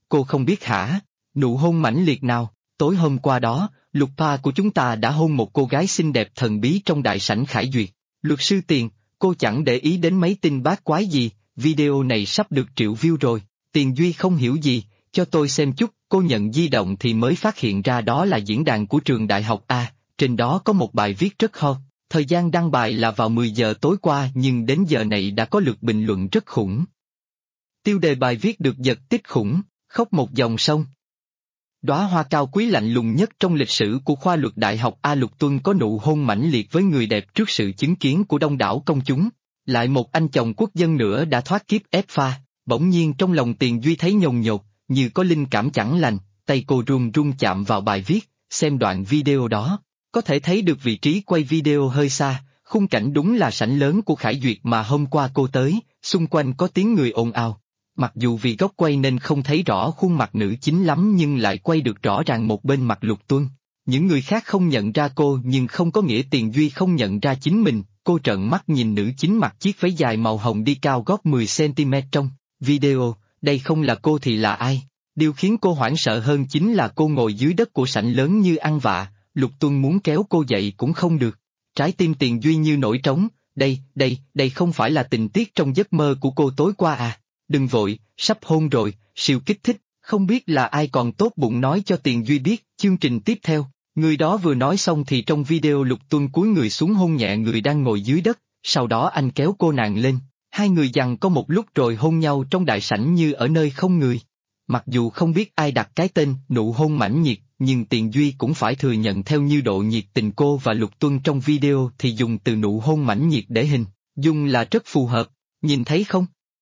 cô không biết hả? Nụ hôn mãnh liệt nào? Tối hôm qua đó, Lục Pa của chúng ta đã hôn một cô gái xinh đẹp thần bí trong đại sảnh Khải Duyệt. Luật sư Tiền, cô chẳng để ý đến mấy tin bát quái gì, video này sắp được triệu view rồi. Tiền Duy không hiểu gì, cho tôi xem chút, cô nhận di động thì mới phát hiện ra đó là diễn đàn của trường đại học A, trên đó có một bài viết rất hot. Thời gian đăng bài là vào 10 giờ tối qua nhưng đến giờ này đã có lượt bình luận rất khủng. Tiêu đề bài viết được giật tít khủng, khóc một dòng sông. Đóa hoa cao quý lạnh lùng nhất trong lịch sử của khoa luật đại học A Lục Tuân có nụ hôn mãnh liệt với người đẹp trước sự chứng kiến của đông đảo công chúng. Lại một anh chồng quốc dân nữa đã thoát kiếp ép pha, bỗng nhiên trong lòng Tiền Duy thấy nhồn nhột, như có linh cảm chẳng lành, tay cô run run chạm vào bài viết, xem đoạn video đó. Có thể thấy được vị trí quay video hơi xa, khung cảnh đúng là sảnh lớn của Khải Duyệt mà hôm qua cô tới, xung quanh có tiếng người ồn ào. Mặc dù vì góc quay nên không thấy rõ khuôn mặt nữ chính lắm nhưng lại quay được rõ ràng một bên mặt Lục Tuân. Những người khác không nhận ra cô nhưng không có nghĩa Tiền Duy không nhận ra chính mình, cô trợn mắt nhìn nữ chính mặc chiếc váy dài màu hồng đi cao gót 10cm trong video, đây không là cô thì là ai? Điều khiến cô hoảng sợ hơn chính là cô ngồi dưới đất của sảnh lớn như ăn vạ, Lục Tuân muốn kéo cô dậy cũng không được. Trái tim Tiền Duy như nổi trống, đây không phải là tình tiết trong giấc mơ của cô tối qua à? Đừng vội, sắp hôn rồi, siêu kích thích, không biết là ai còn tốt bụng nói cho Tiền Duy biết, chương trình tiếp theo. Người đó vừa nói xong thì trong video Lục Tuân cúi người xuống hôn nhẹ người đang ngồi dưới đất, sau đó anh kéo cô nàng lên, hai người giằng có một lúc rồi hôn nhau trong đại sảnh như ở nơi không người. Mặc dù không biết ai đặt cái tên nụ hôn mãnh nhiệt, nhưng Tiền Duy cũng phải thừa nhận theo như độ nhiệt tình cô và Lục Tuân trong video thì dùng từ nụ hôn mãnh nhiệt để hình dung là rất phù hợp, nhìn thấy không?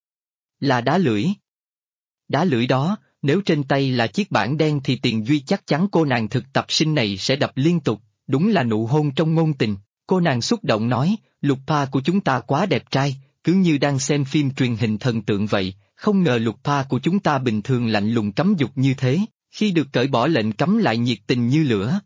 Là đá lưỡi. Đá lưỡi đó, nếu trên tay là chiếc bảng đen thì Tiền Duy chắc chắn cô nàng thực tập sinh này sẽ đập liên tục, đúng là nụ hôn trong ngôn tình. Cô nàng xúc động nói, Lục Pa của chúng ta quá đẹp trai, cứ như đang xem phim truyền hình thần tượng vậy, không ngờ Lục Pa của chúng ta bình thường lạnh lùng cấm dục như thế, khi được cởi bỏ lệnh cấm lại nhiệt tình như lửa.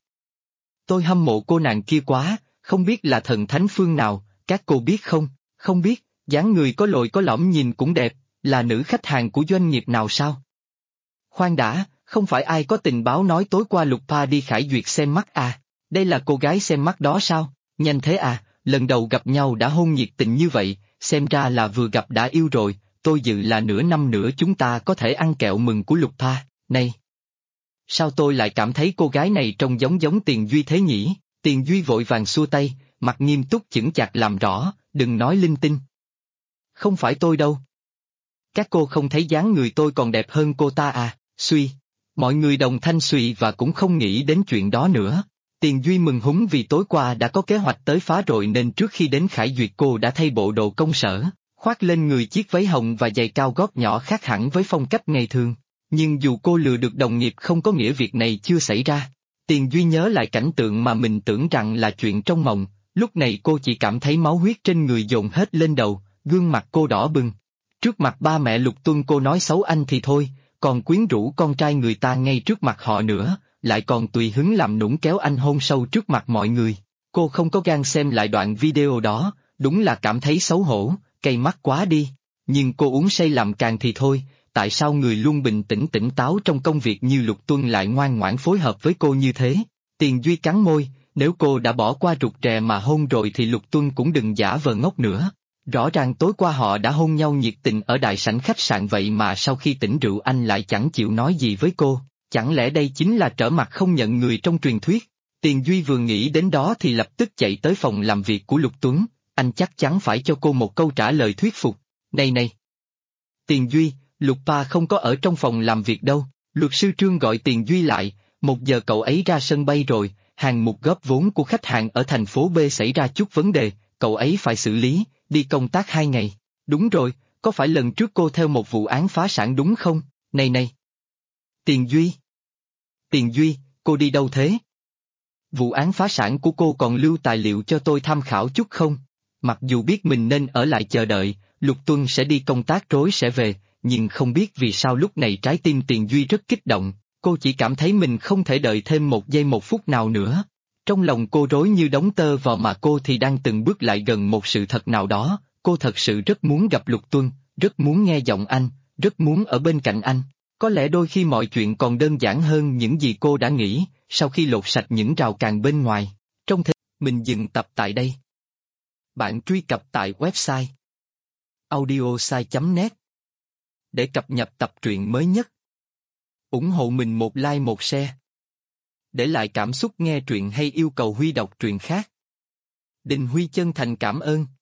Tôi hâm mộ cô nàng kia quá, không biết là thần thánh phương nào, các cô biết không? Không biết, dáng người có lồi có lõm nhìn cũng đẹp, là nữ khách hàng của doanh nghiệp nào sao? Khoan đã, không phải ai có tình báo nói tối qua Lục Pa đi Khải Duyệt xem mắt à? Đây là cô gái xem mắt đó sao? Nhanh thế à, lần đầu gặp nhau đã hôn nhiệt tình như vậy, xem ra là vừa gặp đã yêu rồi, tôi dự là nửa năm nữa chúng ta có thể ăn kẹo mừng của Lục Pa, này. Sao tôi lại cảm thấy cô gái này trông giống Tiền Duy thế nhỉ? Tiền Duy vội vàng xua tay, mặt nghiêm túc chững chạc làm rõ, đừng nói linh tinh. Không phải tôi đâu. Các cô không thấy dáng người tôi còn đẹp hơn cô ta à, suy. Mọi người đồng thanh suy và cũng không nghĩ đến chuyện đó nữa. Tiền Duy mừng húng vì tối qua đã có kế hoạch tới phá rồi nên trước khi đến Khải Duyệt cô đã thay bộ đồ công sở, khoác lên người chiếc váy hồng và giày cao gót nhỏ khác hẳn với phong cách ngày thường. Nhưng dù cô lừa được đồng nghiệp không có nghĩa việc này chưa xảy ra. Tiền Duy nhớ lại cảnh tượng mà mình tưởng rằng là chuyện trong mộng, lúc này cô chỉ cảm thấy máu huyết trên người dồn hết lên đầu, gương mặt cô đỏ bừng. Trước mặt ba mẹ Lục Tuân cô nói xấu anh thì thôi, còn quyến rũ con trai người ta ngay trước mặt họ nữa, lại còn tùy hứng làm nũng kéo anh hôn sâu trước mặt mọi người. Cô không có gan xem lại đoạn video đó, đúng là cảm thấy xấu hổ, cay mắt quá đi. Nhưng cô uống say làm càng thì thôi, tại sao người luôn bình tĩnh tỉnh táo trong công việc như Lục Tuân lại ngoan ngoãn phối hợp với cô như thế? Tiền Duy cắn môi, nếu cô đã bỏ qua rụt rè mà hôn rồi thì Lục Tuân cũng đừng giả vờ ngốc nữa. Rõ ràng tối qua họ đã hôn nhau nhiệt tình ở đại sảnh khách sạn vậy mà sau khi tỉnh rượu anh lại chẳng chịu nói gì với cô, chẳng lẽ đây chính là trở mặt không nhận người trong truyền thuyết? Tiền Duy vừa nghĩ đến đó thì lập tức chạy tới phòng làm việc của Lục Tuấn, anh chắc chắn phải cho cô một câu trả lời thuyết phục. Này! Tiền Duy, Lục Pa không có ở trong phòng làm việc đâu, luật sư Trương gọi Tiền Duy lại, 1 giờ cậu ấy ra sân bay rồi, hàng mục góp vốn của khách hàng ở thành phố B xảy ra chút vấn đề, cậu ấy phải xử lý, đi công tác 2 ngày. Đúng rồi, có phải lần trước cô theo một vụ án phá sản đúng không? Này! Tiền Duy, cô đi đâu thế? Vụ án phá sản của cô còn lưu tài liệu cho tôi tham khảo chút không? Mặc dù biết mình nên ở lại chờ đợi, Lục Tuân sẽ đi công tác rồi sẽ về, nhưng không biết vì sao lúc này trái tim Tiền Duy rất kích động, cô chỉ cảm thấy mình không thể đợi thêm 1 giây 1 phút nào nữa. Trong lòng cô rối như đóng tơ vò mà cô thì đang từng bước lại gần một sự thật nào đó, cô thật sự rất muốn gặp Lục Tuân, rất muốn nghe giọng anh, rất muốn ở bên cạnh anh. Có lẽ đôi khi mọi chuyện còn đơn giản hơn những gì cô đã nghĩ, sau khi lột sạch những rào cản bên ngoài. Trong thế, Mình dừng tập tại đây. Bạn truy cập tại website audiosai.net để cập nhật tập truyện mới nhất. Ủng hộ mình một like một share. Để lại cảm xúc nghe truyện hay yêu cầu Huy đọc truyện khác. Đình Huy chân thành cảm ơn.